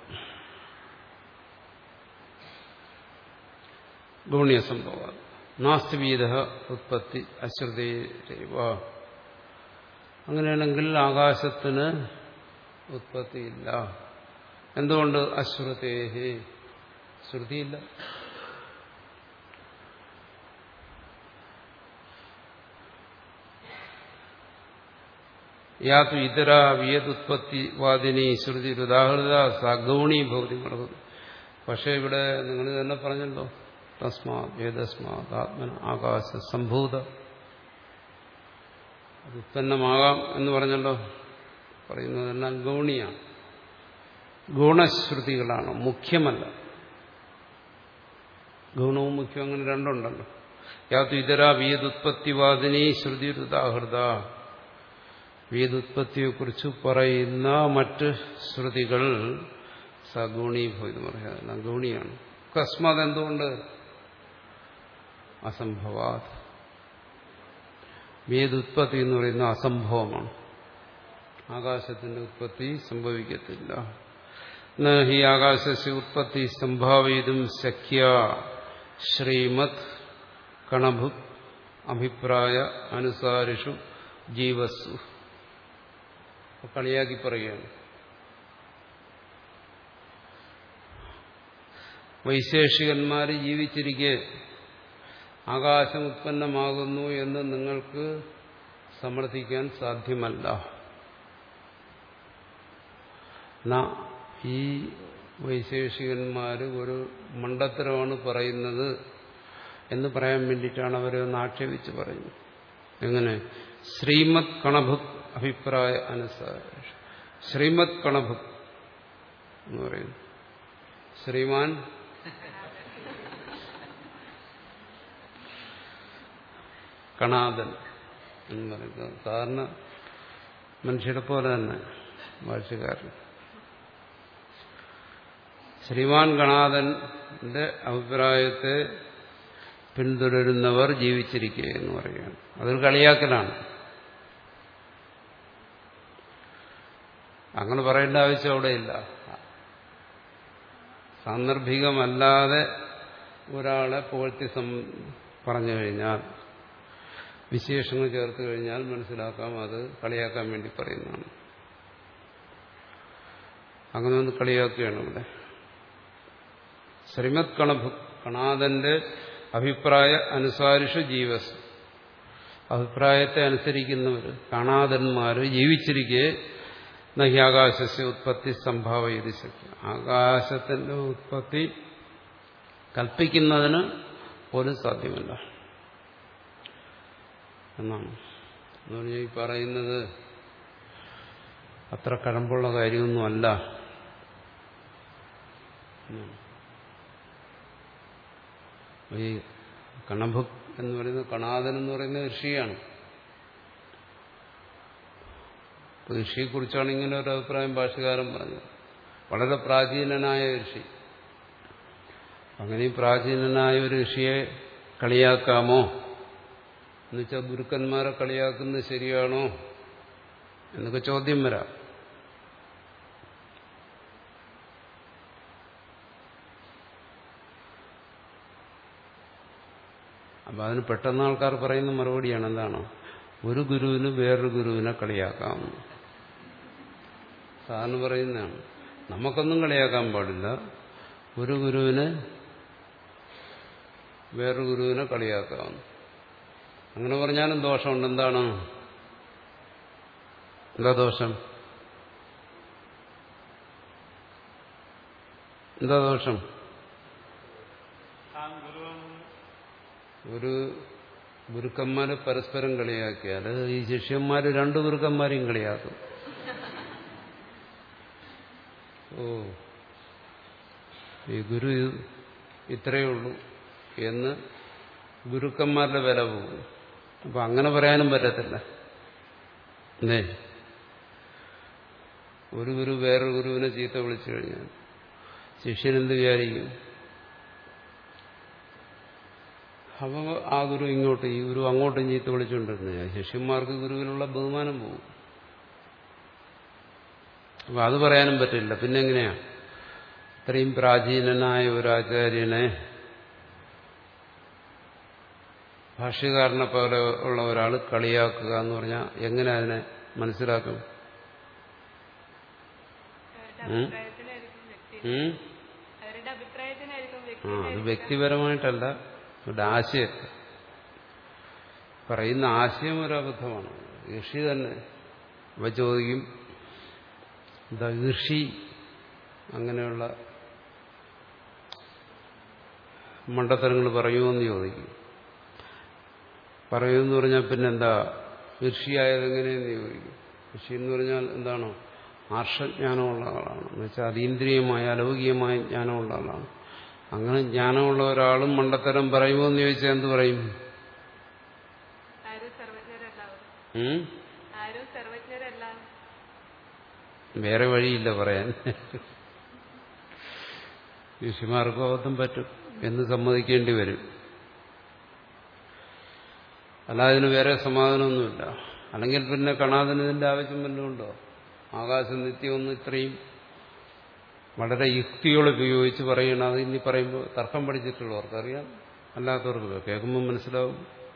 ഗൗണ്യ സംഭവം നാസ്തിവീത ഉത്പത്തി അശ്രുതേവ. അങ്ങനെയാണെങ്കിൽ ആകാശത്തിന് ഉത്പത്തിയില്ല. എന്തുകൊണ്ട്? അശ്രുതേഹി, ശ്രുതിയില്ല. യാതു ഇതര വിയതുത്പത്തിവാദിനി ശ്രുതി ഉദാഹൃത സഗൗണീ ഭൗതി. പക്ഷെ ഇവിടെ നിങ്ങൾ തന്നെ പറഞ്ഞല്ലോ, തസ്മാ വേദസ്മാത് ആത്മന ആകാശ സംഭൂത, അത് ഉത്പന്നമാകാം എന്ന് പറഞ്ഞല്ലോ. പറയുന്നതെല്ലാം ഗൗണിയാണ്, ഗുണശ്രുതികളാണ്, മുഖ്യമല്ല. ഗുണവും മുഖ്യം അങ്ങനെ രണ്ടുണ്ടല്ലോ. യാതു ഇതര വിയതുത്പത്തിവാദിനി ശ്രുതി ഉദാഹൃത. വേദോത്പത്തിയെക്കുറിച്ച് പറയുന്ന മറ്റ് ശ്രുതികൾ സഗുണീഭൂതി പറയാം, ഗൗണിയാണ്. കസ്മാത് എന്തുകൊണ്ട്? അസംഭവാത്. വേദോത്പത്തി എന്ന് പറയുന്ന അസംഭവമാണ്. ആകാശത്തിന്റെ ഉത്പത്തി സംഭവിക്കത്തില്ല. ഹി ആകാശസ്യ ഉത്പത്തി സംഭാവയിതും ശക്യ ശ്രീമത് കണഭു അഭിപ്രായ അനുസാരിഷു ജീവസ്സു. കളിയാക്കി പറയുകയാണ്. വൈശേഷികന്മാര് ജീവിച്ചിരിക്കെ ആകാശം ഉത്പന്നമാകുന്നു എന്ന് നിങ്ങൾക്ക് സമർത്ഥിക്കാൻ സാധ്യമല്ല. ഈ വൈശേഷികന്മാര് ഒരു മണ്ടത്തരമാണ് പറയുന്നത് എന്ന് പറയാൻ വേണ്ടിയിട്ടാണ് അവരെ ഒന്ന് ആക്ഷേപിച്ച് പറയുന്നത്. എങ്ങനെ? ശ്രീമത് കണഭുക് അഭിപ്രായ അനുസാരം. ശ്രീമത് കണഭുക് എന്ന് പറയുന്നു. ശ്രീമാൻ കണാദൻ എന്ന് പറയുന്നത് സാധാരണ മനുഷ്യരെ പോലെ തന്നെ ഭാഷകാരൻ. ശ്രീമാൻ കണാദന്റെ അഭിപ്രായത്തെ പിന്തുടരുന്നവർ ജീവിച്ചിരിക്കുക എന്ന് പറയുകയാണ്. അതൊരു കളിയാക്കലാണ്. അങ്ങനെ പറയേണ്ട ആവശ്യം അവിടെയില്ല. സാന്ദർഭികമല്ലാതെ ഒരാളെ പുകഴ്ത്തി പറഞ്ഞു കഴിഞ്ഞാൽ, വിശേഷങ്ങൾ ചേർത്ത് കഴിഞ്ഞാൽ മനസ്സിലാക്കാം അത് കളിയാക്കാൻ വേണ്ടി പറയുന്നതാണ്. അങ്ങനെ ഒന്ന് കളിയാക്കുകയാണ് ഇവിടെ. ശ്രീമത് കണഭു കണാദന്റെ അഭിപ്രായ അനുസാരിഷ ജീവസ്. അഭിപ്രായത്തെ അനുസരിക്കുന്നവർ കണാദന്മാര് ജീവിച്ചിരിക്കെ നഹി ആകാശസ്യ ഉത്പത്തി സംഭാവയത് ശക്യം. ആകാശത്തിന്റെ ഉത്പത്തി കൽപ്പിക്കുന്നതിന് പോലും സാധ്യമല്ല എന്നാണ്. എന്ന് പറഞ്ഞാൽ ഈ പറയുന്നത് അത്ര കഴമ്പുള്ള കാര്യമൊന്നുമല്ല. ഈ കണഭുക് എന്ന് പറയുന്നത്, കണാദൻ എന്ന് പറയുന്ന ഋഷിയാണ്. ഋഷിയെക്കുറിച്ചാണ് ഇങ്ങനെ ഒരു അഭിപ്രായം ഭാഷകാരൻ പറഞ്ഞത്. വളരെ പ്രാചീനനായ ഋഷി. അങ്ങനെ പ്രാചീനനായ ഒരു ഋഷിയെ കളിയാക്കാമോ എന്നുവെച്ചാൽ ഗുരുക്കന്മാരെ കളിയാക്കുന്നത് ശരിയാണോ എന്നൊക്കെ ചോദ്യം വരാം. അപ്പൊ അതിന് പെട്ടെന്ന് ആൾക്കാർ പറയുന്ന മറുപടിയാണ് എന്താണ്, ഒരു ഗുരുവിന് വേറൊരു ഗുരുവിനെ കളിയാക്കാം. സാധാരണ പറയുന്നതാണ്. നമുക്കൊന്നും കളിയാക്കാൻ പാടില്ല, ഒരു ഗുരുവിന് വേറൊരു ഗുരുവിനെ കളിയാക്കാം. അങ്ങനെ പറഞ്ഞാലും ദോഷമുണ്ട്. എന്താണ്, എന്താ ദോഷം? എന്താ ദോഷം? ഒരു ഗുരുക്കന്മാരെ പരസ്പരം കളിയാക്കിയാൽ ഈ ശിഷ്യന്മാര് രണ്ടു ഗുരുക്കന്മാരെയും കളിയാക്കും. ഓ, ഈ ഗുരു ഇത്രയേ ഉള്ളൂ എന്ന് ഗുരുക്കന്മാരുടെ വില പോകും. അപ്പൊ അങ്ങനെ പറയാനും പറ്റത്തില്ല. അല്ലേ, ഒരു ഗുരു വേറൊരു ഗുരുവിനെ ചീത്ത വിളിച്ചു കഴിഞ്ഞാൽ ശിഷ്യനെന്ത് വിചാരിക്കും? അപ്പൊ ആ ഗുരു ഇങ്ങോട്ട്, ഈ ഗുരു അങ്ങോട്ടും ചീത്ത വിളിച്ചുകൊണ്ടിരുന്നു ശിഷ്യന്മാർക്ക് ഗുരുവിനുള്ള ബഹുമാനം പോകും. അപ്പൊ അത് പറയാനും പറ്റില്ല. പിന്നെ എങ്ങനെയാ ഇത്രയും പ്രാചീനനായ ഒരു ആചാര്യനെ ഭാഷ്യകാരനെ പോലെ ഉള്ള ഒരാൾ കളിയാക്കുക എന്ന് പറഞ്ഞാൽ എങ്ങനെ അതിനെ മനസ്സിലാക്കും? ആ അത് വ്യക്തിപരമായിട്ടല്ല, ഇവിടെ ആശയത്തെ പറയുന്ന ആശയം ഒരു അബദ്ധമാണ്. ഋഷി തന്നെ ഇവ ചോദിക്കും, എന്താ ഋഷി അങ്ങനെയുള്ള മണ്ടത്തരങ്ങൾ പറയുമെന്ന് ചോദിക്കും. പറയുമെന്ന് പറഞ്ഞാൽ പിന്നെന്താ ഋഷിയായത് എങ്ങനെയെന്ന് ചോദിക്കും. ഋഷി എന്ന് പറഞ്ഞാൽ എന്താണ്? ആർഷജ്ഞാനമുള്ള ആളാണ്, എന്ന് വെച്ചാൽ അതീന്ദ്രിയമായ അലൗകികമായ ജ്ഞാനമുള്ള ആളാണ്. അങ്ങനെ ജ്ഞാനമുള്ള ഒരാളും മണ്ടത്തരം പറയുമോ എന്ന് ചോദിച്ചാൽ എന്ത് പറയും? വേറെ വഴിയില്ല പറയാൻ. ഋഷിമാർക്കും അബദ്ധം പറ്റും എന്ന് സമ്മതിക്കേണ്ടി വരും. അല്ലാതെ ഇതിന് വേറെ സമാധാനമൊന്നുമില്ല. അല്ലെങ്കിൽ പിന്നെ കാണാതിന് ഇതിന്റെ ആവശ്യം വല്ലതുണ്ടോ? ആകാശം നിത്യമൊന്നും ഇത്രയും വളരെ യുക്തികൾ ഉപയോഗിച്ച് പറയണം. അത് ഇനി പറയുമ്പോൾ തർക്കം പഠിച്ചിട്ടുള്ളവർക്ക് അറിയാം, അല്ലാത്തവർക്ക് കേൾക്കുമ്പോൾ മനസ്സിലാവും.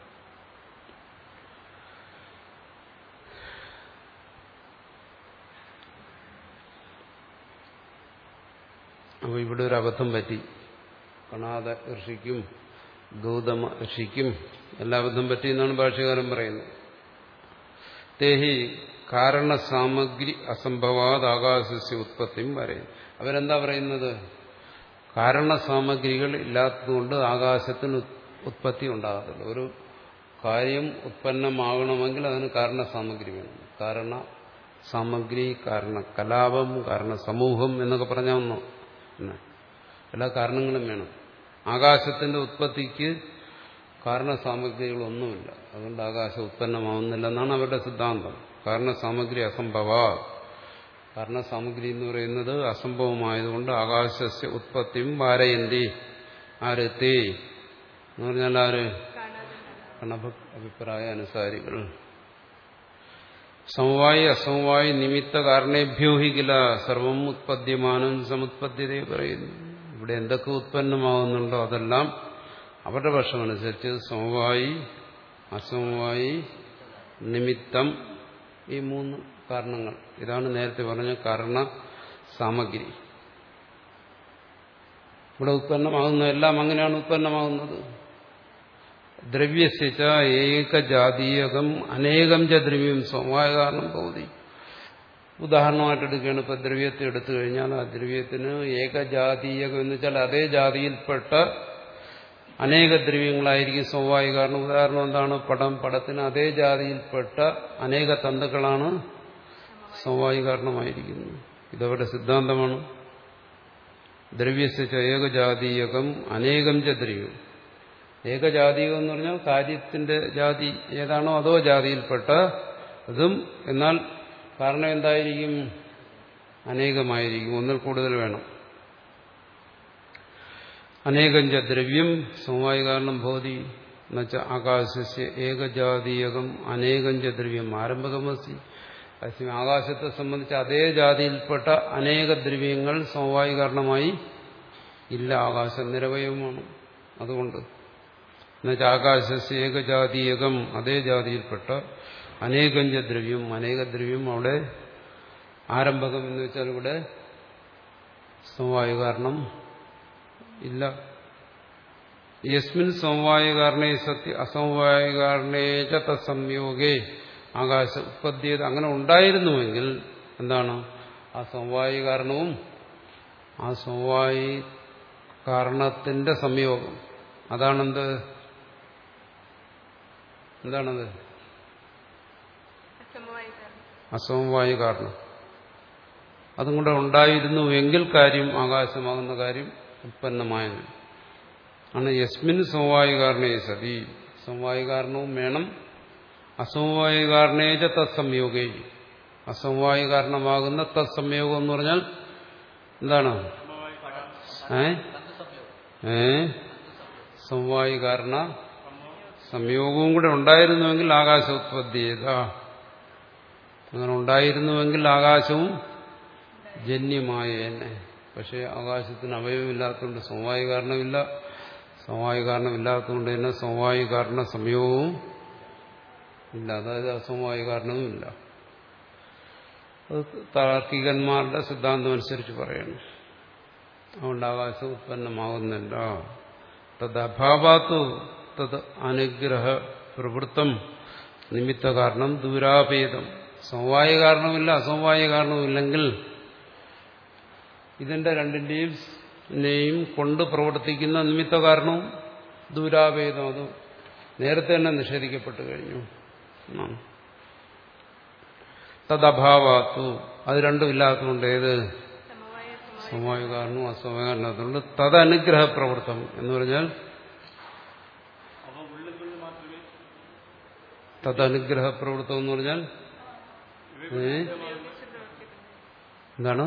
അപ്പോൾ ഇവിടെ ഒരു അബദ്ധം പറ്റി. കണാദ ഋഷിക്കും ഗൗതമ ഋഷിക്കും എല്ലാ അബദ്ധം പറ്റി എന്നാണ് ഭാഷ്യകാരൻ പറയുന്നത്. തേഹി കാരണസാമഗ്രി അസംഭവാത് ആകാശസ്യ ഉത്പത്തിയും പറയുന്നു. അവരെന്താ പറയുന്നത്? കാരണസാമഗ്രികൾ ഇല്ലാത്തതുകൊണ്ട് ആകാശത്തിന് ഉത്പത്തി ഉണ്ടാകത്തില്ല. ഒരു കാര്യം ഉത്പന്നമാകണമെങ്കിൽ അതിന് കാരണസാമഗ്രി വേണം. കാരണ സാമഗ്രി, കാരണ കലാപം, കാരണ സമൂഹം എന്നൊക്കെ പറഞ്ഞാൽ ഒന്നോ എല്ലാ കാരണങ്ങളും വേണം. ആകാശത്തിന്റെ ഉത്പത്തിക്ക് കാരണസാമഗ്രികളൊന്നുമില്ല, അതുകൊണ്ട് ആകാശം ഉത്പന്നമാവുന്നില്ല എന്നാണ് അവരുടെ സിദ്ധാന്തം. കാരണസാമഗ്രി അസംഭവ, കാരണസാമഗ്രി എന്ന് പറയുന്നത് അസംഭവമായതുകൊണ്ട് ആകാശസ്യ ഉത്പത്തിയും വാരയന്തി ആരെത്തി എന്ന് പറഞ്ഞാൽ ആര്? കണഭ അഭിപ്രായ അനുസാരികൾ. സമവായി അസമവായി നിമിത്ത കാരണേഭ്യോ ഹി കില സർവം ഉത്പദ്യമാനം സമുത്പദ്യതയെ പറയുന്നു. ഇവിടെ എന്തൊക്കെ ഉത്പന്നമാകുന്നുണ്ടോ അതെല്ലാം അവരുടെ പക്ഷമനുസരിച്ച് സമവായി അസമവായി നിമിത്തം, ഈ മൂന്ന് കാരണങ്ങൾ. ഇതാണ് നേരത്തെ പറഞ്ഞ കാരണ സാമഗ്രി. ഇവിടെ ഉത്പന്നമാകുന്ന എല്ലാം അങ്ങനെയാണ് ഉത്പന്നമാകുന്നത്. ദ്രവ്യസ്യ ഏകജാതീയകം അനേകം ച ദ്രവ്യം സമവായ കാരണം ഭവതി. ഉദാഹരണമായിട്ട് എടുക്കുകയാണ്. ഇപ്പൊ ദ്രവ്യത്തെ എടുത്തു കഴിഞ്ഞാൽ ആ ദ്രവ്യത്തിന് ഏകജാതീയകം എന്ന് വെച്ചാൽ അതേ ജാതിയിൽപ്പെട്ട അനേക ദ്രവ്യങ്ങളായിരിക്കും സമവായ കാരണം. ഉദാഹരണം എന്താണ്? പടം. പടത്തിന് അതേ ജാതിയിൽപ്പെട്ട അനേക തന്തുക്കളാണ് സമവായ കാരണമായിരിക്കുന്നത്. ഇതവരുടെ സിദ്ധാന്തമാണ്. ദ്രവ്യസ്യ ഏകജാതീയകം അനേകം ച ദ്രവ്യം. ഏകജാതീയം എന്ന് പറഞ്ഞാൽ കാര്യത്തിന്റെ ജാതി ഏതാണോ അതോ ജാതിയിൽപ്പെട്ട അതും. എന്നാൽ കാരണം എന്തായിരിക്കും? അനേകമായിരിക്കും, ഒന്നിൽ കൂടുതൽ വേണം. അനേകം ച ദ്രവ്യം സമവായ കാരണം ഭവതി. എന്നുവെച്ചാൽ ആകാശസ്യ ഏകജാതീയകം അനേകം ച ദ്രവ്യം ആരംഭകമസി. അസ്യ ആകാശത്തെ സംബന്ധിച്ച് അതേ ജാതിയിൽപ്പെട്ട അനേക ദ്രവ്യങ്ങൾ സമവായി കാരണമായി ഇല്ല. ആകാശം നിരവയവമാണ്. അതുകൊണ്ട് എന്നുവെച്ചാൽ ആകാശസ്യ ഏകജാതീയകം അതേ ജാതിയിൽപ്പെട്ട അനേകം ച ദ്രവ്യം അനേക ദ്രവ്യം അവിടെ ആരംഭകം എന്ന് വെച്ചാൽ ഇവിടെ സമവായ കാരണം ഇല്ല. യസ്മിൻ സമവായ കാരണേ സത്യ അസമവായ കാരണേ ച തത്സംയോഗേ ആകാശ ഉത്പത്തിയത്. അങ്ങനെ ഉണ്ടായിരുന്നുവെങ്കിൽ എന്താണ് ആ സമവായ കാരണവും ആ സമവായ കാരണത്തിന്റെ സംയോഗം അതാണെന്ത് എന്താണത് അസമവായ കാരണം. അതും കൂടെ ഉണ്ടായിരുന്നുവെങ്കിൽ കാര്യം ആകാശമാകുന്ന കാര്യം ഉത്പന്നമായത് ആണ്. യസ്മിൻ സമവായ കാരണേ സതി സമവായ കാരണവും വേണം. അസമവായ കാരണേജ തത്സംയോഗേ അസമവായ കാരണമാകുന്ന തത്സംയോഗം എന്ന് പറഞ്ഞാൽ എന്താണ്? ഏ ഏ സമവായ കാരണ സംയോഗവും കൂടെ ഉണ്ടായിരുന്നുവെങ്കിൽ ആകാശ ഉത്പത്തി ചെയ്താ. അങ്ങനെ ഉണ്ടായിരുന്നുവെങ്കിൽ ആകാശവും ജന്യമായ തന്നെ. പക്ഷെ ആകാശത്തിന് അവയവമില്ലാത്തതുകൊണ്ട് സമവായ കാരണമില്ല. സമവായ കാരണമില്ലാത്തതുകൊണ്ട് തന്നെ സമവായ കാരണ സംയോഗവും ഇല്ല. അതായത് അസമവായ കാരണവും ഇല്ല. അത് താർക്കികന്മാരുടെ സിദ്ധാന്തം അനുസരിച്ച് പറയണം. അതുകൊണ്ട് ആകാശം ഉത്പന്നമാകുന്നില്ല. തത് അഭാവാത്തു തത് അനുഗ്രഹ പ്രവൃത്തം നിമിത്ത കാരണം ദൂരാഭേദം. സമവായ കാരണമില്ല അസമവായ കാരണവുമില്ലെങ്കിൽ ഇതിന്റെ രണ്ടിന്റെയും കൊണ്ട് പ്രവർത്തിക്കുന്ന നിമിത്ത കാരണവും ദൂരാഭേദം അത് നേരത്തെ തന്നെ നിഷേധിക്കപ്പെട്ടു കഴിഞ്ഞു. തദ്ഭാവാത്തു അത് രണ്ടും ഇല്ലാത്തതുകൊണ്ട് ഏത് സമവായ കാരണവും അസമവായ കാരണത്തുകൊണ്ട് തദനുഗ്രഹ പ്രവൃത്തം എന്ന് പറഞ്ഞാൽ തദനുഗ്രഹ പ്രവൃത്തം എന്ന് പറഞ്ഞാൽ എന്താണ്?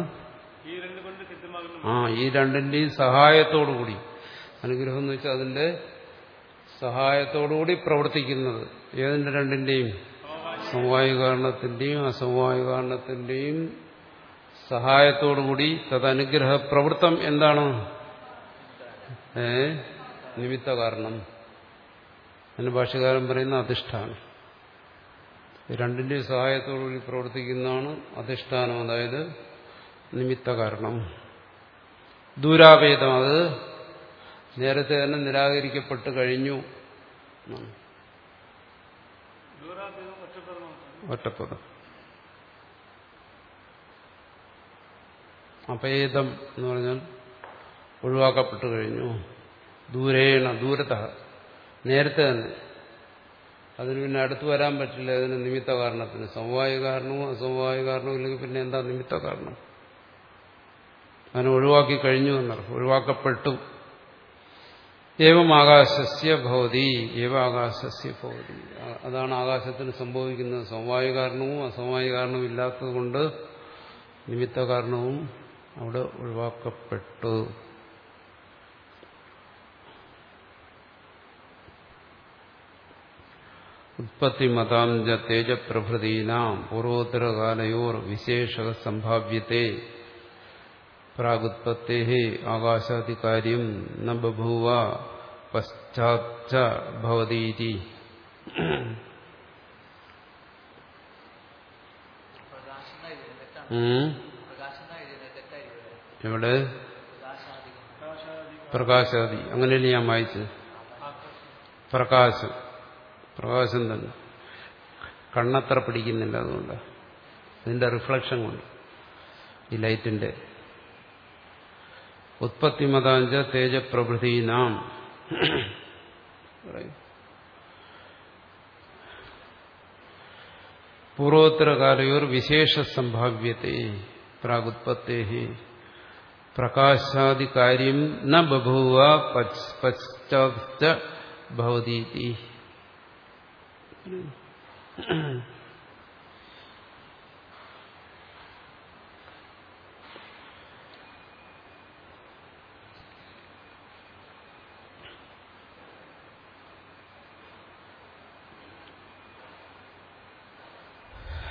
ആ ഈ രണ്ടിന്റെയും സഹായത്തോടുകൂടി അനുഗ്രഹം എന്ന് വെച്ചാൽ അതിന്റെ സഹായത്തോടുകൂടി പ്രവർത്തിക്കുന്നത് ഏതിന്റെ രണ്ടിന്റെയും സമവായ കാരണത്തിന്റെയും അസമവായ കാരണത്തിന്റെയും സഹായത്തോടുകൂടി തദനുഗ്രഹ പ്രവൃത്തം എന്താണ്? ഏ നിമിത്ത കാരണം. അതിന് ഭാഷ്യകാരൻ പറയുന്ന അധിഷ്ഠാനം. രണ്ടിന്റെയും സഹായത്തോടുകൂടി പ്രവർത്തിക്കുന്നതാണ് അധിഷ്ഠാനം. അതായത് നിമിത്ത കാരണം. ദൂരാഭേദം അത് നേരത്തെ തന്നെ നിരാകരിക്കപ്പെട്ട് കഴിഞ്ഞു. ഒറ്റപ്പദം. അഭേദം എന്ന് പറഞ്ഞാൽ ഒഴിവാക്കപ്പെട്ടു കഴിഞ്ഞു. ദൂരേണ ദൂരത നേരത്തെ തന്നെ. അതിന് പിന്നെ അടുത്ത് വരാൻ പറ്റില്ല. അതിന് നിമിത്ത കാരണത്തിന് സമവായ കാരണവും അസമവായ കാരണവും ഇല്ലെങ്കിൽ പിന്നെ എന്താ നിമിത്ത കാരണം? അതിനെ ഒഴിവാക്കി കഴിഞ്ഞു എന്നർത്ഥം. ഒഴിവാക്കപ്പെട്ടു. ഏവം ആകാശസ്യ ഭവതി ഏവ ആകാശസ്യ ഭവതി. അതാണ് ആകാശത്തിന് സംഭവിക്കുന്നത്. സമവായ കാരണവും അസമവായ കാരണവും ഇല്ലാത്തത് കൊണ്ട് നിമിത്ത കാരണവും അവിടെ ഒഴിവാക്കപ്പെട്ടു. ഉത്പത്തിമതാം ച തേജപ്രഭൃതീനാം പൂർവോത്തരകാലയോർ വിശേഷ സംഭാവ്യത്തെ പ്രാഗുത്പത്തേഃ ആകാശാദികാര്യം ന ബഭൂവ പശ്ചാച്ച ഭവതീതി. എവിടെ പ്രകാശാദി അങ്ങനെയല്ലേ ഞാൻ വായിച്ചത്? പ്രകാശം പ്രകാശം തന്നെ കണ്ണത്ര പിടിക്കുന്നില്ല. അതുകൊണ്ട് ഇതിന്റെ റിഫ്ലക്ഷൻ കൊണ്ട് ഈ ലൈറ്റിന്റെ ഉത്പത്തിമതാഞ്ച തേജപ്രഭൃതീനാം പൂർവോത്തരകാലയോർ വിശേഷ സംഭാവ്യത്തെ പ്രാഗുത്പത്തേഃ പ്രകാശാദികാര്യം ന ബഭൂവ പശ്ചാച്ച ഭവതീതി.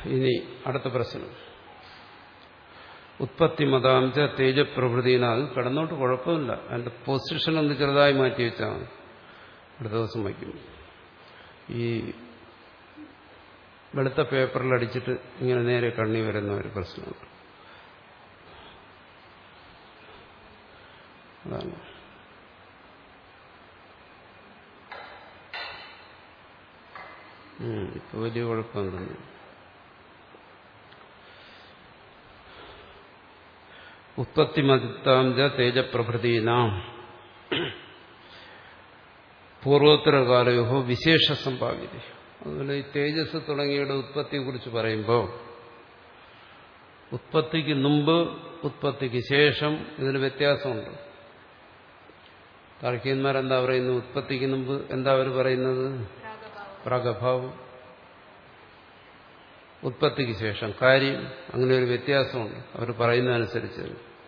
ഇനി അടുത്ത പ്രശ്നം. ഉത്പത്തി മതാംച തേജപ്രഭൃതിനാൽ കിടന്നോട്ട് കുഴപ്പമില്ല. അതിന്റെ പൊസിഷൻ ഒന്ന് ചെറുതായി മാറ്റി വെച്ചാൽ മതി. അടുത്ത ദിവസം വയ്ക്കും. ഈ വെളുത്ത പേപ്പറിൽ അടിച്ചിട്ട് ഇങ്ങനെ നേരെ കണ്ണി വരുന്ന ഒരു പ്രശ്നമുണ്ട്. അതാണ് ഇപ്പൊ വലിയ കുഴപ്പം തന്നെ. ഉത്പത്തി മതിത്താംജ തേജപ്രഭൃതീനാം പൂർവോത്തരകാലയോ വിശേഷ സംഭാവ്യത. അതുപോലെ ഈ തേജസ് തുടങ്ങിയയുടെ ഉത്പത്തിയെ കുറിച്ച് പറയുമ്പോൾ ഉത്പത്തിക്ക് മുമ്പ് ഉത്പത്തിക്ക് ശേഷം ഇതിന് വ്യത്യാസമുണ്ട്. താർക്കികന്മാരെന്താ പറയുന്നു? ഉത്പത്തിക്ക് മുമ്പ് എന്താ അവർ പറയുന്നത്? പ്രാഗഭാവം. ഉത്പത്തിക്ക് ശേഷം കാര്യം. അങ്ങനെ ഒരു വ്യത്യാസമുണ്ട് അവർ പറയുന്നതനുസരിച്ച്.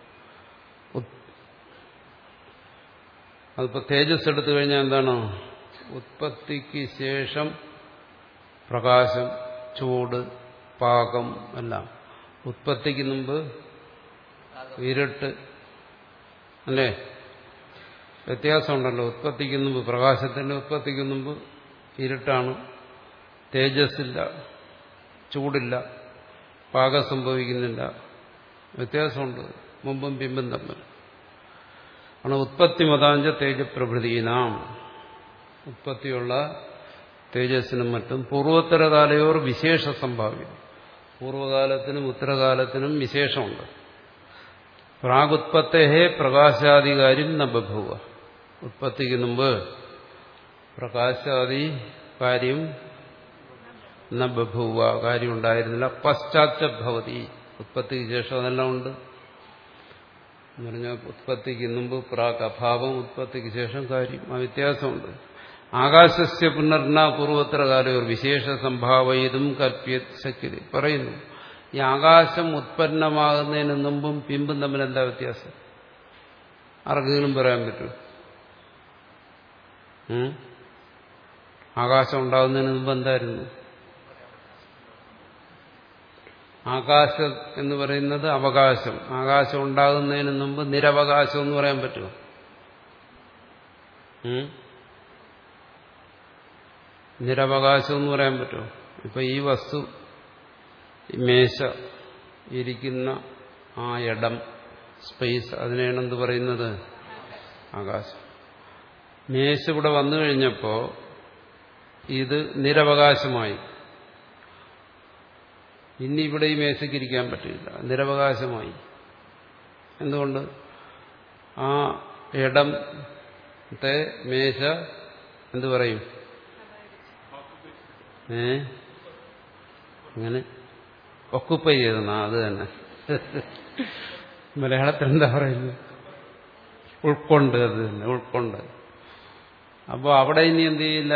അതിപ്പോ തേജസ് എടുത്തു കഴിഞ്ഞാൽ എന്താണോ? ഉത്പത്തിക്ക് ശേഷം പ്രകാശം, ചൂട്, പാകം എല്ലാം. ഉത്പത്തിക്ക് മുമ്പ് ഇരുട്ട്. അല്ലേ? വ്യത്യാസമുണ്ടല്ലോ. ഉത്പത്തിക്ക് മുമ്പ് പ്രകാശത്തിന്റെ ഉത്പത്തിക്ക് മുമ്പ് ഇരുട്ടാണ്. തേജസ്സില്ല, ചൂടില്ല, പാകം സംഭവിക്കുന്നില്ല. വ്യത്യാസമുണ്ട് മുമ്പും പിമ്പും തമ്മിൽ. ആണ് ഉത്പത്തി മതാഞ്ച തേജപ്രഭൃതീനാം. ഉത്പത്തിയുള്ള തേജസ്സിനും മറ്റും പൂർവോത്തരകാലയോർ വിശേഷ സംഭാവ്യം. പൂർവകാലത്തിനും ഉത്തരകാലത്തിനും വിശേഷമുണ്ട്. പ്രാഗുത്പത്തേഹേ പ്രകാശാദികാര്യം ന ബഭൂവ. ഉത്പത്തിക്ക് മുമ്പ് പ്രകാശാദി കാര്യം ന ബഭൂവ, കാര്യം ഉണ്ടായിരുന്നില്ല. പശ്ചാത്ത ഭവതി. ഉത്പത്തിക്ക് ശേഷം അതെല്ലാം ഉണ്ട് എന്ന് പറഞ്ഞാൽ ഉത്പത്തിക്ക് മുമ്പ് പ്രാഗ് അഭാവം, ഉത്പത്തിക്ക് ശേഷം കാര്യം. ആ വ്യത്യാസമുണ്ട്. ആകാശസ്യ പുനർന പൂർവോത്തരകാലയോർ വിശേഷ സംഭാവയിതും കൽപ്യ ശക്യത. പറയുന്നു ഈ ആകാശം ഉത്പന്നമാകുന്നതിന് മുമ്പും പിമ്പും തമ്മിൽ എന്താ വ്യത്യാസം? ആർക്കെങ്കിലും പറയാൻ പറ്റുമോ? ആകാശം ഉണ്ടാകുന്നതിന് മുമ്പ് എന്തായിരുന്നു? ആകാശം എന്ന് പറയുന്നത് അവകാശം. ആകാശം ഉണ്ടാകുന്നതിന് മുമ്പ് നിരവകാശം എന്ന് പറയാൻ പറ്റുമോ? നിരവകാശം എന്ന് പറയാൻ പറ്റുമോ? ഇപ്പൊ ഈ വസ്തു, മേശ, ഇരിക്കുന്ന ആ ഇടം, സ്പേസ്, അതിനെയാണ് എന്ത് പറയുന്നത്? ആകാശം. മേശ ഇവിടെ വന്നു കഴിഞ്ഞപ്പോ ഇത് നിരവകാശമായി. ഇനി ഇവിടെ ഈ മേശയ്ക്ക് ഇരിക്കാൻ പറ്റില്ല, നിരവകാശമായി. എന്തുകൊണ്ട്? ആ ഇടത്തെ മേശ എന്തു പറയും? ഏ അങ്ങനെ ഒക്കുപ്പൈ ചെയ്തെന്നാ. അത് തന്നെ മലയാളത്തിൽ എന്താ പറയുന്നത്? ഉൾക്കൊണ്ട്. അത് തന്നെ, ഉൾക്കൊണ്ട്. അപ്പൊ അവിടെ ഇനി എന്ത് ചെയ്യില്ല?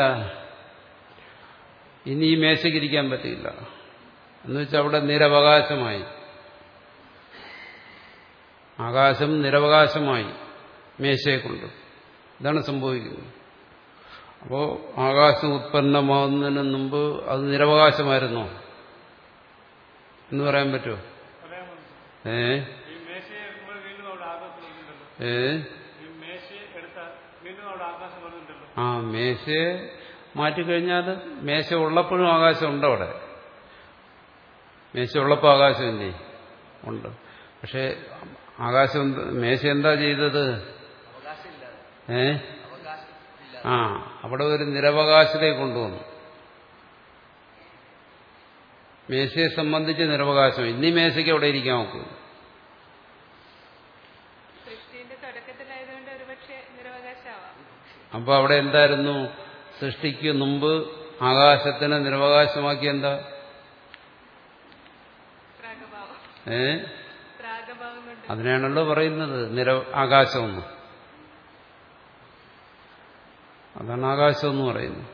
ഇനി ഈ മേശയ്ക്ക് ഇരിക്കാൻ പറ്റില്ല. എന്ന് വെച്ചാൽ അവിടെ നിരവകാശമായി. ആകാശം നിരവകാശമായി മേശയെ കൊണ്ട്. ഇതാണ് സംഭവിക്കുന്നത്. അപ്പോ ആകാശം ഉത്പന്നമാകുന്നതിന് മുമ്പ് അത് നിരവകാശമായിരുന്നോ എന്ന് പറയാൻ പറ്റുമോ? ഏ ഏ ആ മേശയെ മാറ്റിക്കഴിഞ്ഞാൽ മേശ ഉള്ളപ്പോഴും ആകാശം ഉണ്ട്. അവിടെ മേശ ഉള്ളപ്പോൾ ആകാശമില്ലേ? ഉണ്ട്. പക്ഷെ ആകാശം, മേശ എന്താ ചെയ്തത്? ഏ ആ അവിടെ ഒരു നിരവകാശതയെ കൊണ്ടുവന്നു. മേശയെ സംബന്ധിച്ച് നിരവകാശം. ഇനി മേശയ്ക്ക് അവിടെ ഇരിക്കാൻ നോക്കും. അപ്പൊ അവിടെ എന്തായിരുന്നു? സൃഷ്ടിക്ക് മുമ്പ് ആകാശത്തിനെ നിരവകാശമാക്കി എന്താ? ഏ അതിനാണല്ലോ പറയുന്നത് നിര ആകാശമെന്ന്. അതാണ് ആകാശം എന്ന് പറയുന്നത്.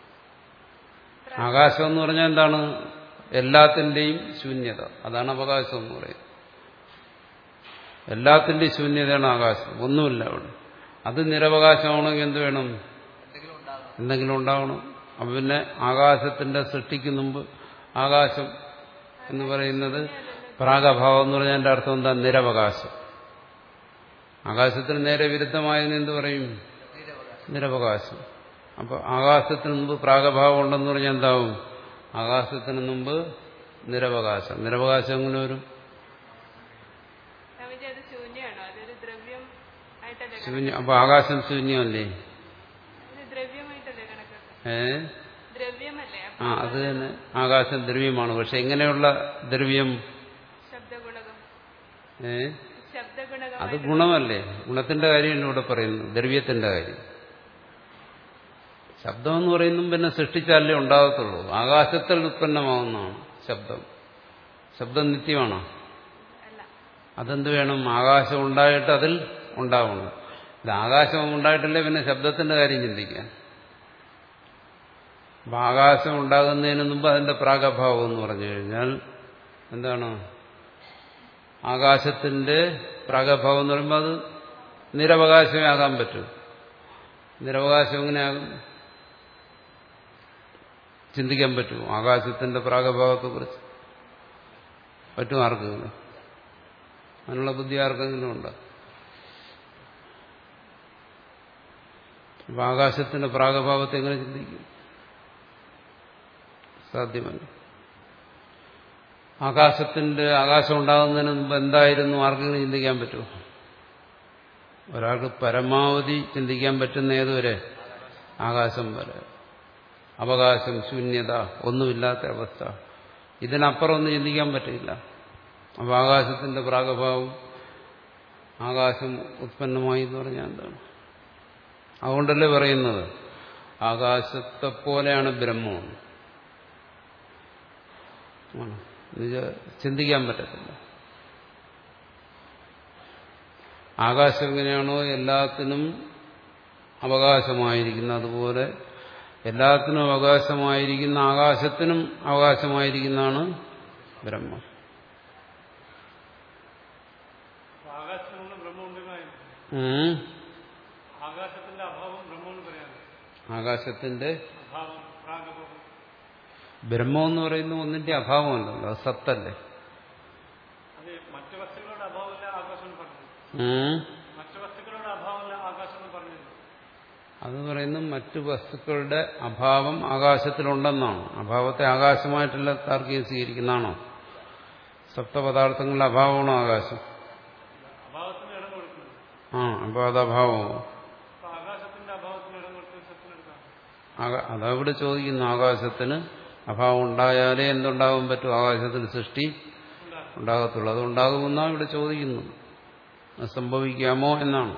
ആകാശം എന്ന് പറഞ്ഞാൽ എന്താണ്? എല്ലാത്തിന്റെയും ശൂന്യത. അതാണ് അവകാശം എന്ന് പറയുന്നത്. എല്ലാത്തിന്റെയും ശൂന്യതയാണ് ആകാശം. ഒന്നുമില്ല അവിടെ. അത് നിരവകാശമാണെങ്കിൽ എന്ത് വേണം? എന്തെങ്കിലും ഉണ്ടാവണം. അപ്പൊ പിന്നെ ആകാശത്തിന്റെ സൃഷ്ടിക്ക് മുമ്പ് ആകാശം എന്ന് പറയുന്നത് പ്രാഗഭാവം എന്ന് പറഞ്ഞാൽ എന്റെ അർത്ഥം എന്താ? നിരവകാശം. ആകാശത്തിന് നേരെ വിരുദ്ധമായതിന് എന്ത് പറയും? നിരവകാശം. അപ്പൊ ആകാശത്തിന് മുമ്പ് പ്രാഗഭാവം ഉണ്ടെന്ന് പറഞ്ഞാൽ എന്താവും? ആകാശത്തിന് മുമ്പ് നിരവകാശം. നിരവകാശം എങ്ങനെ വരും? ശൂന്യം. അപ്പൊ ആകാശം ശൂന്യമല്ലേ? ഏ ആ അത് തന്നെ. ആകാശം ദ്രവ്യമാണ്. പക്ഷെ എങ്ങനെയുള്ള ദ്രവ്യം? ഏ അത് ഗുണമല്ലേ? ഗുണത്തിന്റെ കാര്യമല്ല ഇവിടെ പറയുന്നത്, ദ്രവ്യത്തിന്റെ കാര്യം. ശബ്ദം എന്ന് പറയുന്നതും പിന്നെ സൃഷ്ടിച്ചാലേ ഉണ്ടാകത്തുള്ളൂ. ആകാശത്തിൽ ഉത്പന്നമാവുന്നതാണ് ശബ്ദം. ശബ്ദം നിത്യമാണോ? അതെന്ത് വേണം? ആകാശം ഉണ്ടായിട്ട് അതിൽ ഉണ്ടാവണം. ഇത് ആകാശം ഉണ്ടായിട്ടല്ലേ പിന്നെ ശബ്ദത്തിന്റെ കാര്യം ചിന്തിക്കാൻ. അപ്പൊ ആകാശം ഉണ്ടാകുന്നതിന് മുമ്പ് അതിന്റെ പ്രാഗഭാവം എന്ന് പറഞ്ഞു കഴിഞ്ഞാൽ എന്താണ്? ആകാശത്തിന്റെ പ്രാഗഭാവം എന്ന് പറയുമ്പോൾ അത് നിരവകാശമേ ആകാൻ പറ്റൂ. നിരവകാശം എങ്ങനെയാകും? ചിന്തിക്കാൻ പറ്റുമോ ആകാശത്തിന്റെ പ്രാഗഭാവത്തെ കുറിച്ച്? പറ്റും ആർക്കെങ്കിലും? അതിനുള്ള ബുദ്ധി ആർക്കെങ്കിലും ഉണ്ട്? അപ്പൊ ആകാശത്തിന്റെ പ്രാഗഭാവത്തെ എങ്ങനെ ചിന്തിക്കും? സാധ്യമല്ല. ആകാശത്തിന്റെ ആകാശം ഉണ്ടാകുന്നതിന് മുമ്പ് എന്തായിരുന്നു ആർക്കെങ്കിലും ചിന്തിക്കാൻ പറ്റുമോ? ഒരാൾക്ക് പരമാവധി ചിന്തിക്കാൻ പറ്റുന്ന ഏതുവരെ? ആകാശം വരെ. അവകാശം, ശൂന്യത, ഒന്നുമില്ലാത്ത അവസ്ഥ. ഇതിനപ്പുറം ഒന്നും ചിന്തിക്കാൻ പറ്റില്ല. അപ്പൊ ആകാശത്തിന്റെ പ്രാഗഭാവം, ആകാശം ഉത്പന്നമായി എന്ന് പറഞ്ഞാൽ എന്താണ്? അതുകൊണ്ടല്ലേ പറയുന്നത് ആകാശത്തെ പോലെയാണ് ബ്രഹ്മം. ചിന്തിക്കാൻ പറ്റത്തില്ല. ആകാശം എങ്ങനെയാണോ എല്ലാത്തിനും അവകാശമായിരിക്കുന്നത്, അതുപോലെ എല്ലാത്തിനും അവകാശമായിരിക്കുന്ന ആകാശത്തിനും അവകാശമായിരിക്കുന്നതാണ് ബ്രഹ്മം. ആകാശത്തിന്റെ ബ്രഹ്മം എന്ന് പറയുന്ന ഒന്നിന്റെ അഭാവമല്ലല്ലോ, അത് സത്തല്ലേ. അത് പറയുന്നു മറ്റു വസ്തുക്കളുടെ അഭാവം ആകാശത്തിലുണ്ടെന്നാണ്. അഭാവത്തെ ആകാശമായിട്ടല്ല താർക്കികം സ്വീകരിക്കുന്നതാണോ? സപ്തപദാർത്ഥങ്ങളുടെ അഭാവമാണോ ആകാശം? ആ അപ്പൊ അത് അഭാവമോ? അതവിടെ ചോദിക്കുന്നു. ആകാശത്തിന് അഭാവം ഉണ്ടായാലേ എന്തുണ്ടാകാൻ പറ്റും? ആകാശത്തിന് സൃഷ്ടി ഉണ്ടാകത്തുള്ളൂ. അത് ഉണ്ടാകുമെന്നാണ് ഇവിടെ ചോദിക്കുന്നത്. അത് സംഭവിക്കാമോ എന്നാണ്.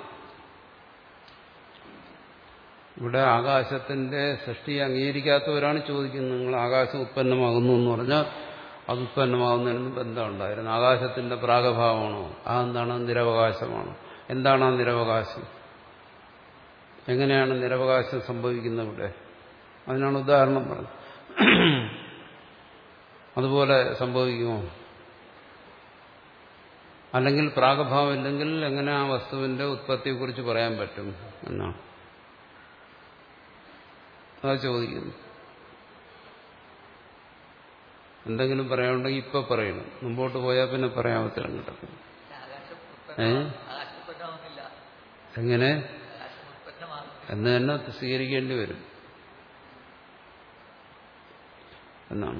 ഇവിടെ ആകാശത്തിന്റെ സൃഷ്ടി അംഗീകരിക്കാത്തവരാണ് ചോദിക്കുന്നത്. നിങ്ങൾ ആകാശം ഉത്പന്നമാകുന്നു എന്ന് പറഞ്ഞാൽ അത് ഉത്പന്നമാകുന്നതിന് മുമ്പ് എന്താ ഉണ്ടായിരുന്നു? ആകാശത്തിന്റെ പ്രാഗഭാവമാണോ? അതെന്താണ്? നിരവകാശമാണോ? എന്താണ് ആ നിരവകാശം? എങ്ങനെയാണ് നിരവകാശം സംഭവിക്കുന്നത് ഇവിടെ? അതിനാണ് ഉദാഹരണം പറഞ്ഞത്. അതുപോലെ സംഭവിക്കുമോ? അല്ലെങ്കിൽ പ്രാഗഭാവം ഇല്ലെങ്കിൽ എങ്ങനെ ആ വസ്തുവിന്റെ ഉത്പത്തിയെക്കുറിച്ച് പറയാൻ പറ്റും എന്നാണ് അതാ ചോദിക്കുന്നു. എന്തെങ്കിലും പറയാനുണ്ടെങ്കിൽ ഇപ്പൊ പറയണം, മുമ്പോട്ട് പോയാൽ പിന്നെ പറയാൻ ഉത്തരം കിട്ടും. ഏ എങ്ങനെ എന്ന് തന്നെ സ്വീകരിക്കേണ്ടി വരും എന്നാണ്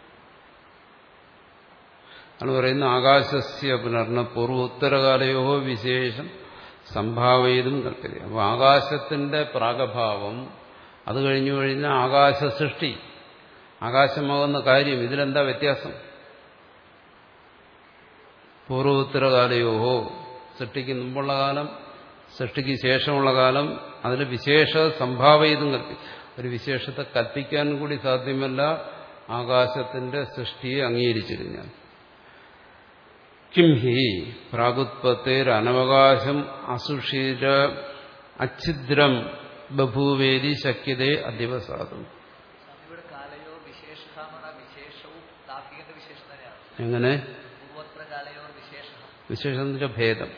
ആണ് പറയുന്നത്. ആകാശസ്യ പുനർന്ന പൂർവോത്തരകാലയോ വിശേഷം സംഭാവയതും കൽപ്പത. അപ്പോൾ ആകാശത്തിന്റെ പ്രാഗഭാവം, അത് കഴിഞ്ഞു കഴിഞ്ഞാൽ ആകാശ സൃഷ്ടി, ആകാശമാകുന്ന കാര്യം, ഇതിലെന്താ വ്യത്യാസം? പൂർവോത്തരകാലയോഹോ, സൃഷ്ടിക്ക് മുമ്പുള്ള കാലം, സൃഷ്ടിക്ക് ശേഷമുള്ള കാലം, അതിൽ വിശേഷ സംഭാവയതും കൽപ്പി, ഒരു വിശേഷത്തെ കൽപ്പിക്കാൻ കൂടി സാധ്യമല്ല ആകാശത്തിന്റെ സൃഷ്ടിയെ അംഗീകരിച്ചിരുന്നാൽ. Kim he പ്രാഗുത്പത്തേർ അനവകാശം അസുഷിര അച്ഛിദ്രം ബഭൂവേദി ശക്യതേ അധിവസാദം. എങ്ങനെ വിശേഷം എന്ന് വെച്ചാൽ ഭേദം.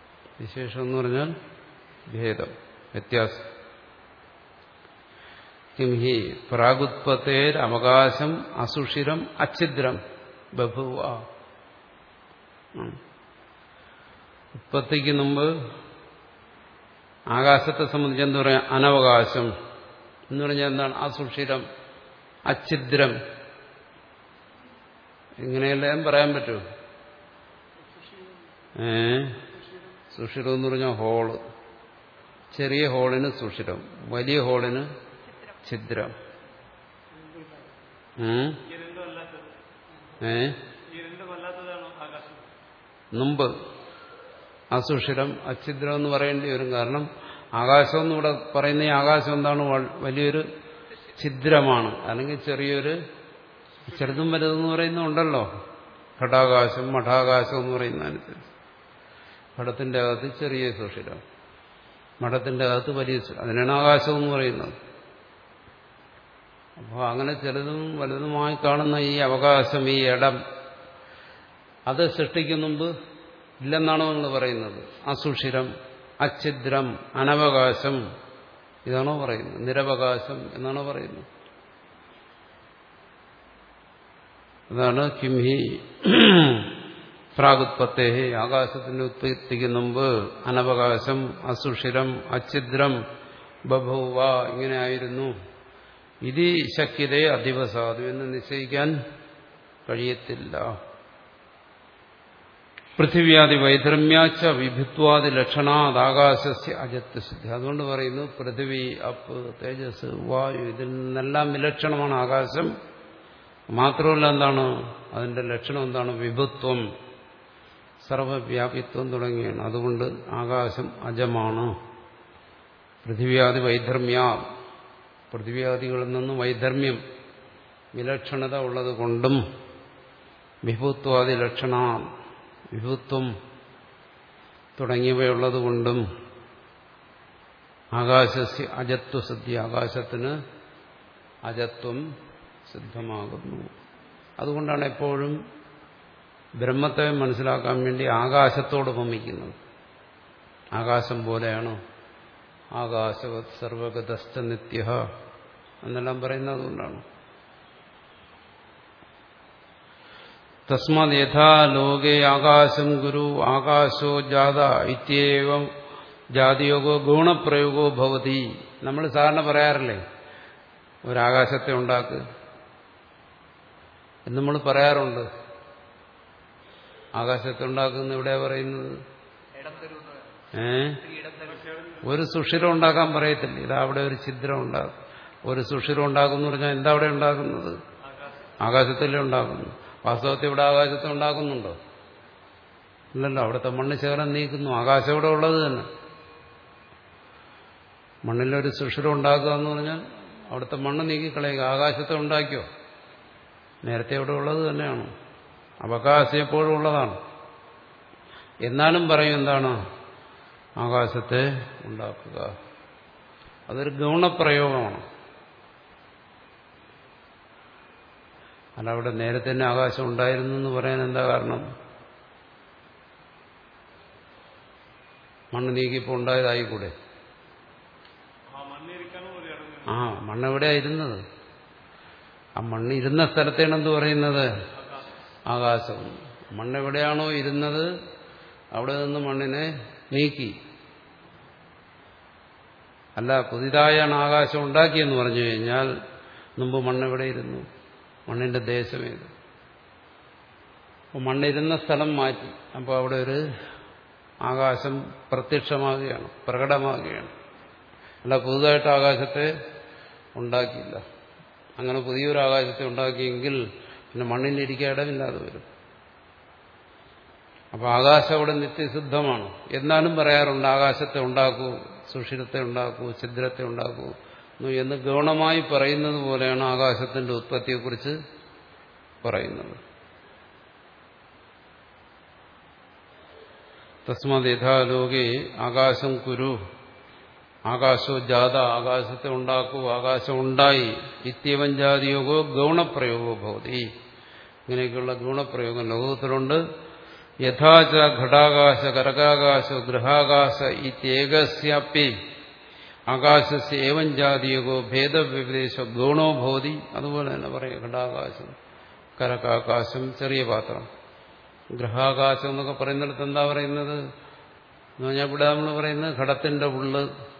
വിശേഷം എന്ന് പറഞ്ഞാൽ ഭേദം, വ്യത്യാസം. കിം ഹി പ്രാഗുത്പത്തേർ അവകാശം അസുഷിരം അച്ഛിദ്രം ബഭുവ. ഉത്പത്തിക്ക് മുമ്പ് ആകാശത്തെ സംബന്ധിച്ച് എന്താ പറയാ? അനവകാശം എന്ന് പറഞ്ഞാൽ എന്താണ്? അസുഷിരം അച്ഛിദ്രം. ഇങ്ങനെയെല്ലാം പറയാൻ പറ്റുമോ? ഏ സുഷിരം എന്ന് പറഞ്ഞാൽ ഹോള്. ചെറിയ ഹോളിന് സുഷിരം, വലിയ ഹോളിന് ഛിദ്രം. ഏ മുമ്പ് അസുഷിരം അച്ഛിദ്രം എന്ന് പറയേണ്ടി വരും. കാരണം ആകാശം എന്നിവിടെ പറയുന്ന ഈ ആകാശം എന്താണ്? വലിയൊരു ഛിദ്രമാണ്, അല്ലെങ്കിൽ ചെറിയൊരു ചെറുതും വലുതെന്ന് പറയുന്നുണ്ടല്ലോ. ഘടാകാശം മഠാകാശം എന്ന് പറയുന്നതനുസരിച്ച് ഘടത്തിന്റെ അകത്ത് ചെറിയ സുഷിരം, മഠത്തിന്റെ അകത്ത് വലിയ, അതിനാണ് ആകാശം എന്ന് പറയുന്നത്. അപ്പോൾ അങ്ങനെ ചെറുതും വലുതുമായി കാണുന്ന ഈ അവകാശം, ഈ ഇടം, അത് സൃഷ്ടിക്കുന്ന മുമ്പ് ഇല്ലെന്നാണോ നിങ്ങൾ പറയുന്നത്? അസുഷിരം അച്ഛിദ്രം അനവകാശം ഇതാണോ പറയുന്നത്? നിരവകാശം എന്നാണോ പറയുന്നത്? അതാണ് കിംഹി പ്രാഗുത്പത്തേ, ആകാശത്തിന്റെ ഉത്പത്തിക്ക് മുമ്പ് അനവകാശം അസുഷിരം അച്ഛിദ്രം ബഭൂവ, ഇങ്ങനെ ആയിരുന്നു. ഇതി ശക്യതേ അധിവസാധു എന്ന് നിശ്ചയിക്കാൻ കഴിയത്തില്ല. പൃഥിവ്യാദി വൈധർമ്യാച്ച വിഭിത്വാദി ലക്ഷണാത് ആകാശസ്യ അജത്ത് സിദ്ധി. അതുകൊണ്ട് പറയുന്നു പൃഥിവി, അപ്പ്, തേജസ്, വായു, ഇതിൽ നിന്നെല്ലാം വിലക്ഷണമാണ് ആകാശം. മാത്രമല്ല എന്താണ് അതിന്റെ ലക്ഷണം? എന്താണ്? വിഭുത്വം, സർവവ്യാപിത്വം തുടങ്ങിയാണ്. അതുകൊണ്ട് ആകാശം അജമാണ്. പൃഥിവ്യാദി വൈധർമ്യ, പൃഥിവ്യാദികളിൽ നിന്ന് വൈധർമ്മ്യം, വിലക്ഷണത ഉള്ളത് കൊണ്ടും, വിഭുത്വാദി ലക്ഷണ, വിഭുത്വം തുടങ്ങിയവയുള്ളതുകൊണ്ടും ആകാശസ്യ അജത്വ സിദ്ധി, ആകാശത്തിന് അജത്വം സിദ്ധമാകുന്നു. അതുകൊണ്ടാണ് എപ്പോഴും ബ്രഹ്മത്തെ മനസ്സിലാക്കാൻ വേണ്ടി ആകാശത്തോട് ഉപമിക്കുന്നത്. ആകാശം പോലെയാണ്, ആകാശവത് സർവഗതസ്ഥ നിത്യഃ എന്നെല്ലാം പറയുന്നത് അതുകൊണ്ടാണ്. തസ്മാത് യഥാ ലോകേ ആകാശം ഗുരു ആകാശോ ജാത ഇത്യേവം ജാതിയോഗോ ഗുണപ്രയോഗോ ഭവതി. നമ്മൾ സാധാരണ പറയാറില്ലേ, ഒരാകാശത്തെ ഉണ്ടാക്ക് എന്ന് നമ്മൾ പറയാറുണ്ട്. ആകാശത്തെ ഉണ്ടാക്കുന്ന എവിടെയാ പറയുന്നത്? ഏ ഒരു സുഷിരം ഉണ്ടാക്കാൻ പറയത്തില്ല. ഇതാ അവിടെ ഒരു ഛിദ്രം ഉണ്ടാക്കും, ഒരു സുഷിരം ഉണ്ടാക്കുമെന്ന് പറഞ്ഞാൽ എന്താ അവിടെ ഉണ്ടാക്കുന്നത്? ആകാശത്തല്ലേ ഉണ്ടാക്കുന്നു. വാസ്തവത്തിൽ ഇവിടെ ആകാശത്തെ ഉണ്ടാക്കുന്നുണ്ടോ? ഇല്ലല്ലോ. അവിടുത്തെ മണ്ണ് ശകലം നീക്കുന്നു. ആകാശം ഇവിടെ ഉള്ളത് തന്നെ. മണ്ണിലൊരു സുഷിരം ഉണ്ടാക്കുക എന്ന് പറഞ്ഞാൽ അവിടുത്തെ മണ്ണ് നീക്കിക്കളയുക. ആകാശത്തെ ഉണ്ടാക്കിയോ? നേരത്തെ ഇവിടെ ഉള്ളത് തന്നെയാണ്. അവകാശം എപ്പോഴും ഉള്ളതാണ്. എന്നാലും പറയും എന്താണ്? ആകാശത്തെ ഉണ്ടാക്കുക. അതൊരു ഗൗണപ്രയോഗമാണ്. അല്ല അവിടെ നേരത്തെ തന്നെ ആകാശം ഉണ്ടായിരുന്നു എന്ന് പറയാൻ എന്താ കാരണം? മണ്ണ് നീക്കിയപ്പോൾ ഉണ്ടായതായിക്കൂടെ? ആ മണ്ണെവിടെയാ ഇരുന്നത്? ആ മണ്ണ് ഇരുന്ന സ്ഥലത്താണ് എന്ത് പറയുന്നത്? ആകാശം. മണ്ണെവിടെയാണോ ഇരുന്നത് അവിടെ നിന്ന് മണ്ണിനെ നീക്കി. അല്ല പുതിയതായാണ് ആകാശം ഉണ്ടാക്കിയെന്ന് പറഞ്ഞു കഴിഞ്ഞാൽ മുമ്പ് മണ്ണെവിടെ ഇരുന്നു? മണ്ണിന്റെ ദേശമേത്? അപ്പോൾ മണ്ണിരുന്ന സ്ഥലം മാറ്റി. അപ്പോൾ അവിടെ ഒരു ആകാശം പ്രത്യക്ഷമാകുകയാണ്, പ്രകടമാകുകയാണ്. അല്ല പുതുതായിട്ട് ആകാശത്തെ ഉണ്ടാക്കിയില്ല. അങ്ങനെ പുതിയൊരു ആകാശത്തെ ഉണ്ടാക്കിയെങ്കിൽ പിന്നെ മണ്ണിലിരിക്കാൻ ഇടമില്ലാതെ വരും. അപ്പോൾ ആകാശം അവിടെ നിത്യസിദ്ധമാണ്. എന്നാലും പറയാറുണ്ട് ആകാശത്തെ ഉണ്ടാക്കൂ, സുഷിരത്തെ ഉണ്ടാക്കൂ, ഛിദ്രത്തെ ഉണ്ടാക്കൂ എന്ന് ഗൗണമായി പറയുന്നത് പോലെയാണ് ആകാശത്തിന്റെ ഉത്പത്തിയെക്കുറിച്ച് പറയുന്നത്. തസ്മാത് യഥാ ലോകേ ആകാശം കുരു ആകാശോ ജാത, ആകാശത്തെ ഉണ്ടാക്കൂ, ആകാശം ഉണ്ടായി, ഇത്യവൻ ജാതിയോഗോ ഗൗണപ്രയോഗോ ഭവതി. ഇങ്ങനെയൊക്കെയുള്ള ഗുണപ്രയോഗം ലോകത്തിലുണ്ട്. യഥാച ഘടാകാശ കരകാകാശോ ഗൃഹാകാശ ഇത്യേകസ്യാപി ആകാശസ് ഏവം ജാതീയകോ ഭേദവ്യപദേശ ഗുണോ ഭവതി. അതുപോലെ തന്നെ പറയാം ഘടാകാശം, കരകാകാശം, ചെറിയ പാത്രം. ഗ്രഹാകാശം എന്നൊക്കെ പറയുന്നിടത്ത് എന്താ പറയുന്നത് എന്ന് പറഞ്ഞാൽ ഇവിടെ നമ്മൾ പറയുന്നത് ഘടത്തിന്റെ ഉള്ള്,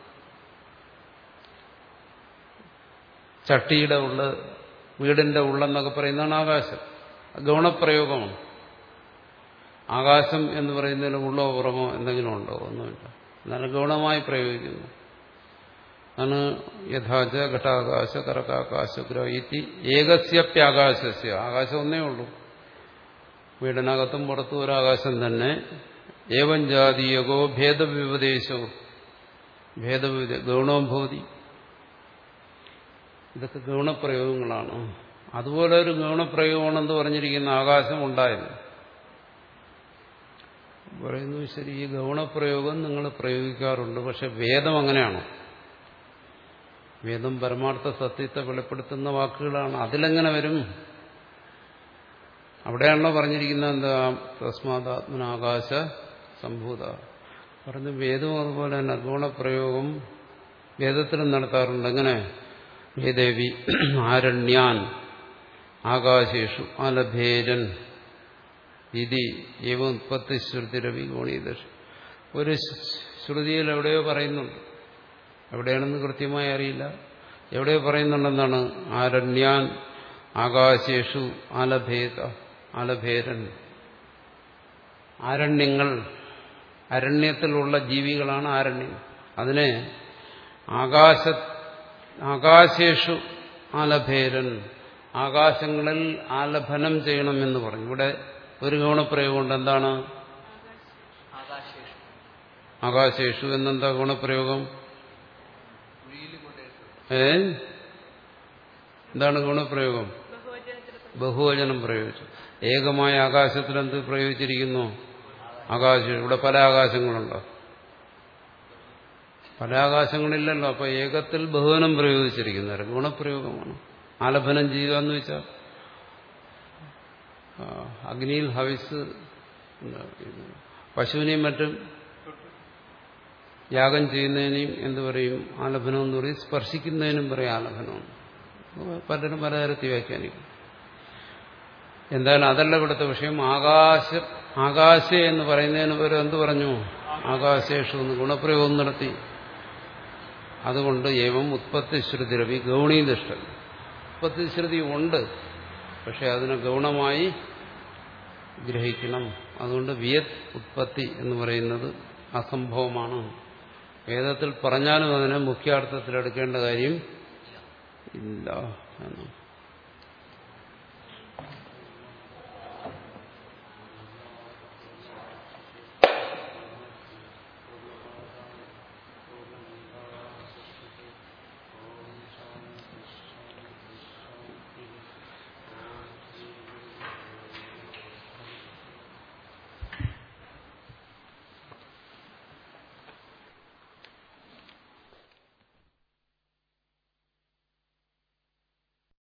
ചട്ടിയുടെ ഉള്ള്, വീടിന്റെ ഉള്ളെന്നൊക്കെ പറയുന്നതാണ് ആകാശം. ഗൗണപ്രയോഗമാണ്. ആകാശം എന്ന് പറയുന്നതിന് ഉള്ളോ പുറമോ എന്തെങ്കിലും ഉണ്ടോ? ഒന്നുമില്ല. എന്നാലും ഗൗണമായി പ്രയോഗിക്കുന്നു. ആണ് യഥാച ഘടാകാശ കരകാകാശ ഗ്രഹീതി ഏകസ്യപ്യാകാശസ്യ. ആകാശം ഒന്നേ ഉള്ളൂ. വീടിനകത്തും പുറത്തും ഒരാകാശം തന്നെ. ഏവം ജാതീയകോ ഭേദവിപദേശോ ഭേദവിപ ഗൗണോ ഭവതി. ഇതൊക്കെ ഗൗണപ്രയോഗങ്ങളാണ്. അതുപോലെ ഒരു ഗൗണപ്രയോഗമാണെന്ന് പറഞ്ഞിരിക്കുന്ന ആകാശം ഉണ്ടായത് പറയുന്നു. ശരി, ഈ ഗൗണപ്രയോഗം നിങ്ങൾ പ്രയോഗിക്കാറുണ്ട്, പക്ഷെ വേദം അങ്ങനെയാണോ? വേദം പരമാർത്ഥ സത്യത്തെ വെളിപ്പെടുത്തുന്ന വാക്കുകളാണ്. അതിലെങ്ങനെ വരും? അവിടെയാണല്ലോ പറഞ്ഞിരിക്കുന്നത് എന്താ? തസ്മാദാത്മനാകാശ സംഭൂത പറഞ്ഞു. വേദവും അതുപോലെ തന്നെ ഗുണപ്രയോഗം വേദത്തിലും നടത്താറുണ്ട്. എങ്ങനെ? വേദേവി ആരണ്യാൻ ആകാശേഷു ആലഭേരൻ ഇതി ഏവ ഉത്പത്തി ശ്രുതിരവി ഗോണീദർശ. ഒരു ശ്രുതിയിൽ എവിടെയോ പറയുന്നുണ്ട്, എവിടെയാണെന്ന് കൃത്യമായി അറിയില്ല, എവിടെയോ പറയുന്നുണ്ടെന്നാണ്. ആരണ്യാൻ ആകാശേഷു ആലഭേത ആലഭേരൻ. ആരണ്യങ്ങൾ, അരണ്യത്തിലുള്ള ജീവികളാണ് ആരണ്യം. അതിനെ ആകാശ ആകാശേഷു ആലഭേരൻ, ആകാശങ്ങളിൽ ആലഭനം ചെയ്യണമെന്ന് പറഞ്ഞു. ഇവിടെ ഒരു ഗുണപ്രയോഗമുണ്ട്. എന്താണ്? ആകാശേഷു എന്നെന്താ ഗുണപ്രയോഗം? ഏ എന്താണ് ഗുണപ്രയോഗം? ബഹുവചനം പ്രയോഗിച്ചു. ഏകമായ ആകാശത്തിൽ എന്ത് പ്രയോഗിച്ചിരിക്കുന്നു? ആകാശം. ഇവിടെ പല ആകാശങ്ങളുണ്ടോ? പല ആകാശങ്ങളില്ലല്ലോ. അപ്പൊ ഏകത്തിൽ ബഹുവനം പ്രയോഗിച്ചിരിക്കുന്നത് ഗുണപ്രയോഗമാണ്. ആലഭനം ചെയ്യുക എന്ന് വെച്ചാൽ അഗ്നിയിൽ ഹവിസ്, പശുവിനെയും മറ്റും യാഗം ചെയ്യുന്നതിനെയും എന്ത് പറയും? ആലഭനം എന്ന് പറയും. സ്പർശിക്കുന്നതിനും പറയും ആലഭനം. പലരും പലതരത്തിൽ വ്യാഖ്യാനിക്കും. എന്തായാലും അതല്ല ഇവിടുത്തെ വിഷയം. ആകാശ ആകാശ എന്ന് പറയുന്നതിന് പകരം എന്ത് പറഞ്ഞു? ആകാശേഷു എന്ന് ഗുണപ്രയോഗം നടത്തി. അതുകൊണ്ട് ഏവം ഉത്പത്തി ശ്രുതിരവി ഗൗണീനിഷ്ഠൻ. ഉത്പത്തി ശ്രുതി ഉണ്ട്, പക്ഷെ അതിനെ ഗൗണമായി ഗ്രഹിക്കണം. അതുകൊണ്ട് വിയത് ഉത്പത്തി എന്ന് പറയുന്നത് അസംഭവമാണ്. വേദത്തിൽ പറഞ്ഞാലും അതിനെ മുഖ്യാർത്ഥത്തിലെടുക്കേണ്ട കാര്യം ഇല്ല എന്ന്.